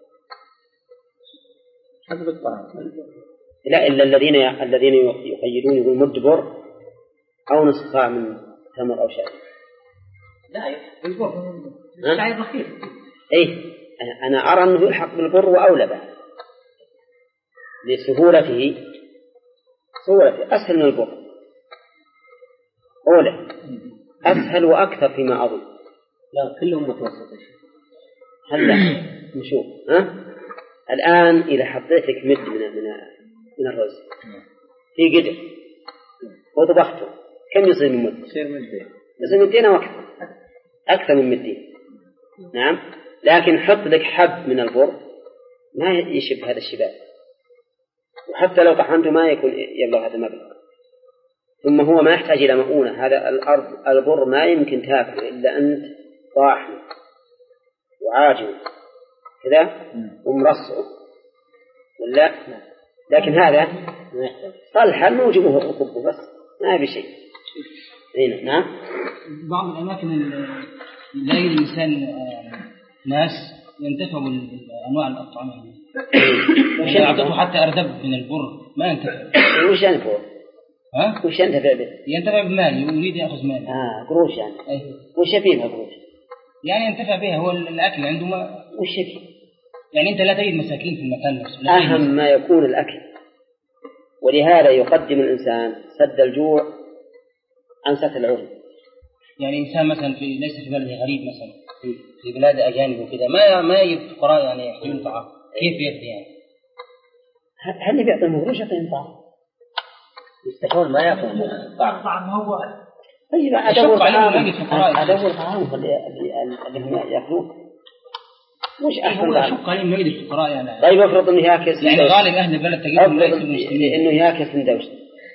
حسب الطعام. لا، إلا الذين الذين يقيدون يقول مد بر أو نصف صاع من تمر أو شعير. لا، البر الشعير رخيص. إيه، أنا أرى أنه يلحق بالبر وأولى به لسهولته، سهولته أسهل من البر، أولى أسهل وأكثر فيما أظن. لا كلهم متوسط. هلا نشوف. ها الآن إذا حطيتك مد من من من الرز في قدر وطبخته كم يصير من مد؟ يصير مدين. يصير مدين أو أكثر، أكثر من مدين. نعم. لكن حط لك حب من البر ما يشبه هذا الشباب، وحتى لو طحنته ما يكون يبلغ هذا المبلغ. ثم هو ما يحتاج إلى مؤونة. هذا الأرض البر ما يمكن تأكله إلا أنت طاحن وعاجن كذا ومرصعه ولا. لكن هذا صلحا موجبه الركوب بس ما في شيء. هنا نعم. بعض الأماكن لا يوجد الإنسان ناس ينتفعوا بأنواع الأطعمة وش يعطيه حتى أردب من البر ما ينتفع. وش ينفع؟ ها؟ وش ينتفع به؟ ينتفع بمال، يريد يأخذ مال. آه قروش يعني. أيه. وش فيها قروش؟ يعني ينتفع بها هو الأكل عنده ما. وش فيه؟ يعني أنت لا تجد مساكين في المكان نفسه. أهم ما يكون الأكل، ولهذا يقدم الإنسان سد الجوع عن سد العري. يعني إنسان مثلا في ليس في بلد غريب مثلا في بلاد أجانب وكذا ما ما يجد فقراء يعني يحتاجون طعام، كيف يأتي يعني؟ هل اللي بيعطيهم قروش يعطيهم طعام؟ يستحون ما يأكلون طعام. طعام ما هو. طيب أدور طعام أدور طعام اللي اللي هم يأكلون مش أحسن طعام. شق عليهم ما يجد الفقراء يعني. طيب افرض إنه يأكل يعني غالب أهل البلد تجدهم ليسوا مسلمين. إنه يأكل سندويش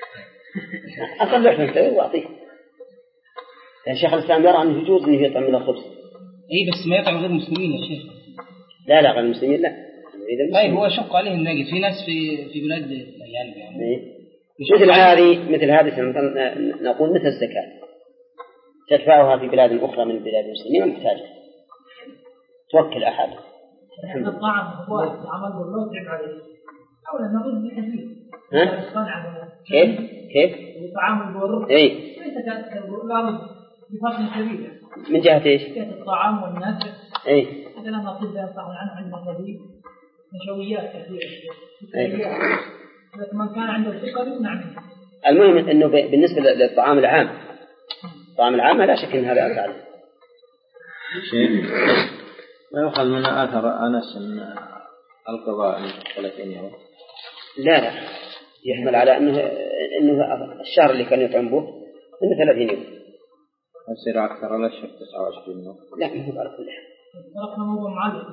أطلع سندويش وأعطيه. يعني شيخ الإسلام يرى أنه يجوز أنه يطعم من الخبز. إيه بس ما يطعم غير المسلمين يا شيخ. لا لا غير المسلمين لا. طيب هو شق عليهم نجد في ناس في في بلاد الأجانب يعني. إيه؟ مثل هذه مثل هذه نقول مثل الزكاة تدفعها في بلاد أخرى من بلاد المسلمين المحتاجة، توكل أحد. الطعام هو عمل بالله تعب عليه أو لا نقول بكثير. ها؟ كيف كيف؟ الطعام البر. إيه. ليس كالبر بفضل كبير. من جهة إيش؟ جهة الطعام والناس. إيه. هذا لما قلنا يصح عنه عند النبي نشويات كثيرة. إيه. لكن من كان عنده السكر يمنع منه. المهم إنه بالنسبة للطعام العام، الطعام العام لا شك إن هذا أبعد عليه. شيء ما يؤخذ من آثر أنس القضاء ثلاثين يوم. لا لا يحمل على إنه إنه الشهر اللي كان يطعم به إنه ثلاثين يوم. يصير أكثر ولا شك تسعة وعشرين يوم. لا ما هو على كل حال. تركنا موضوع معلق.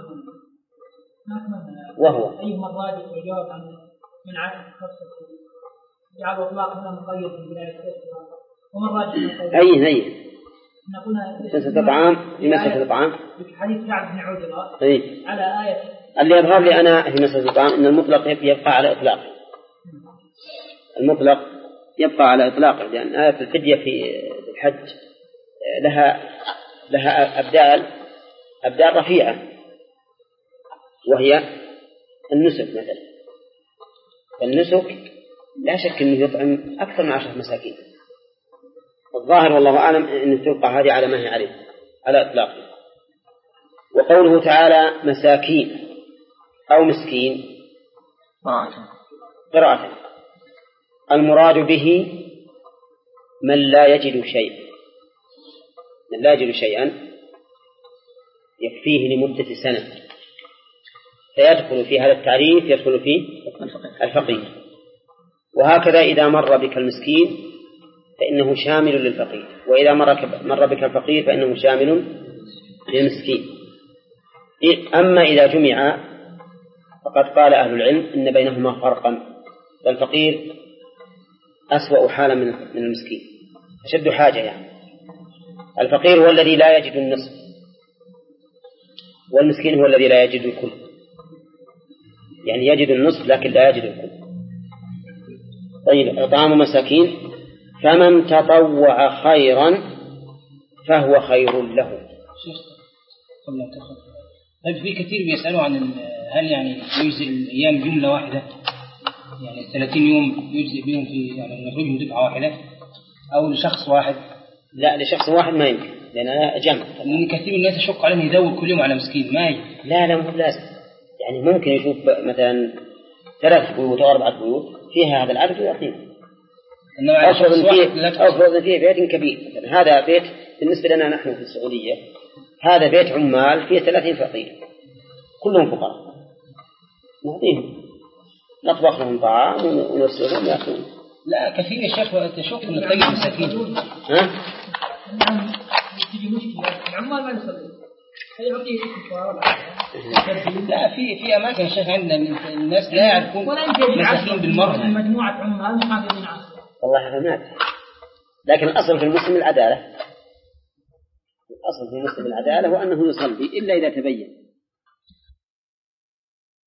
وهو أي مرة يجاوب عن من عادة خاصة جعل إطلاق هنا مقيد من بداية الإطلاق ومرة أي هي نقولنا مسألة الطعام في مسألة الطعام في حديث كعب بن عجرة أي على آية اللي يظهر لي أنا في مسألة الطعام إن المطلق يبقى على إطلاقه. المطلق يبقى على إطلاقه لأن آية الفدية في الحج لها لها أبدال أبدال رفيعة، وهي النسك مثلا. النسك لا شك أنه يطعم أكثر من عشرة مساكين. الظاهر والله أعلم أن تبقى هذه على ما هي عليه على إطلاقه. وقوله تعالى مساكين أو مسكين قراءة، المراد به من لا يجد شيئا، من لا يجد شيئا يكفيه لمدة سنة، فيدخل في هذا التعريف يدخل فيه الفقير. وهكذا إذا مر بك المسكين فإنه شامل للفقير، وإذا مر بك الفقير فإنه شامل للمسكين. أما إذا جمع فقد قال أهل العلم إن بينهما فرقا، فالفقير أسوأ حالا من المسكين، أشد حاجة. يعني الفقير هو الذي لا يجد النصف، والمسكين هو الذي لا يجد الكل، يعني يجد النصف لكن لا يجد الكل. طيب، إطعام مساكين، فمن تطوع خيرا فهو خير له. طيب، في كثير بيسألوا عن هل يعني يجزي الأيام جملة واحدة، يعني ثلاثين يوم يجزي بهم في يعني نخرجهم دفعة واحدة، أو لشخص واحد؟ لا، لشخص واحد ما يمكن، لأن جمع. لأن كثير من الناس يشق عليهم يدور كل يوم على مسكين، ما يجي. لا لا، مو لازم. يعني ممكن يشوف مثلا ثلاث بيوت أو أربعة بيوت فيها هذا العدد ويعطيه. أفرض فيه أفرض فيه بيت كبير، هذا بيت بالنسبة لنا نحن في السعودية، هذا بيت عمال فيه ثلاثين فقير كلهم فقراء، نعطيهم، نطبخ لهم طعام ونرسلهم يأكلون. لا، كثير يا شيخ تشوف من الطيب مساكين. ها؟ تجي مشكلة العمال ما يصلون، فيعطيه لا، في في أماكن يا شيخ عندنا الناس لا يعرفون مساكين بالمرة. مجموعة عمال مخافين من عصر. والله فهمت، لكن الأصل في المسلم العدالة. الأصل في المسلم العدالة وأنه يصلي إلا إذا تبين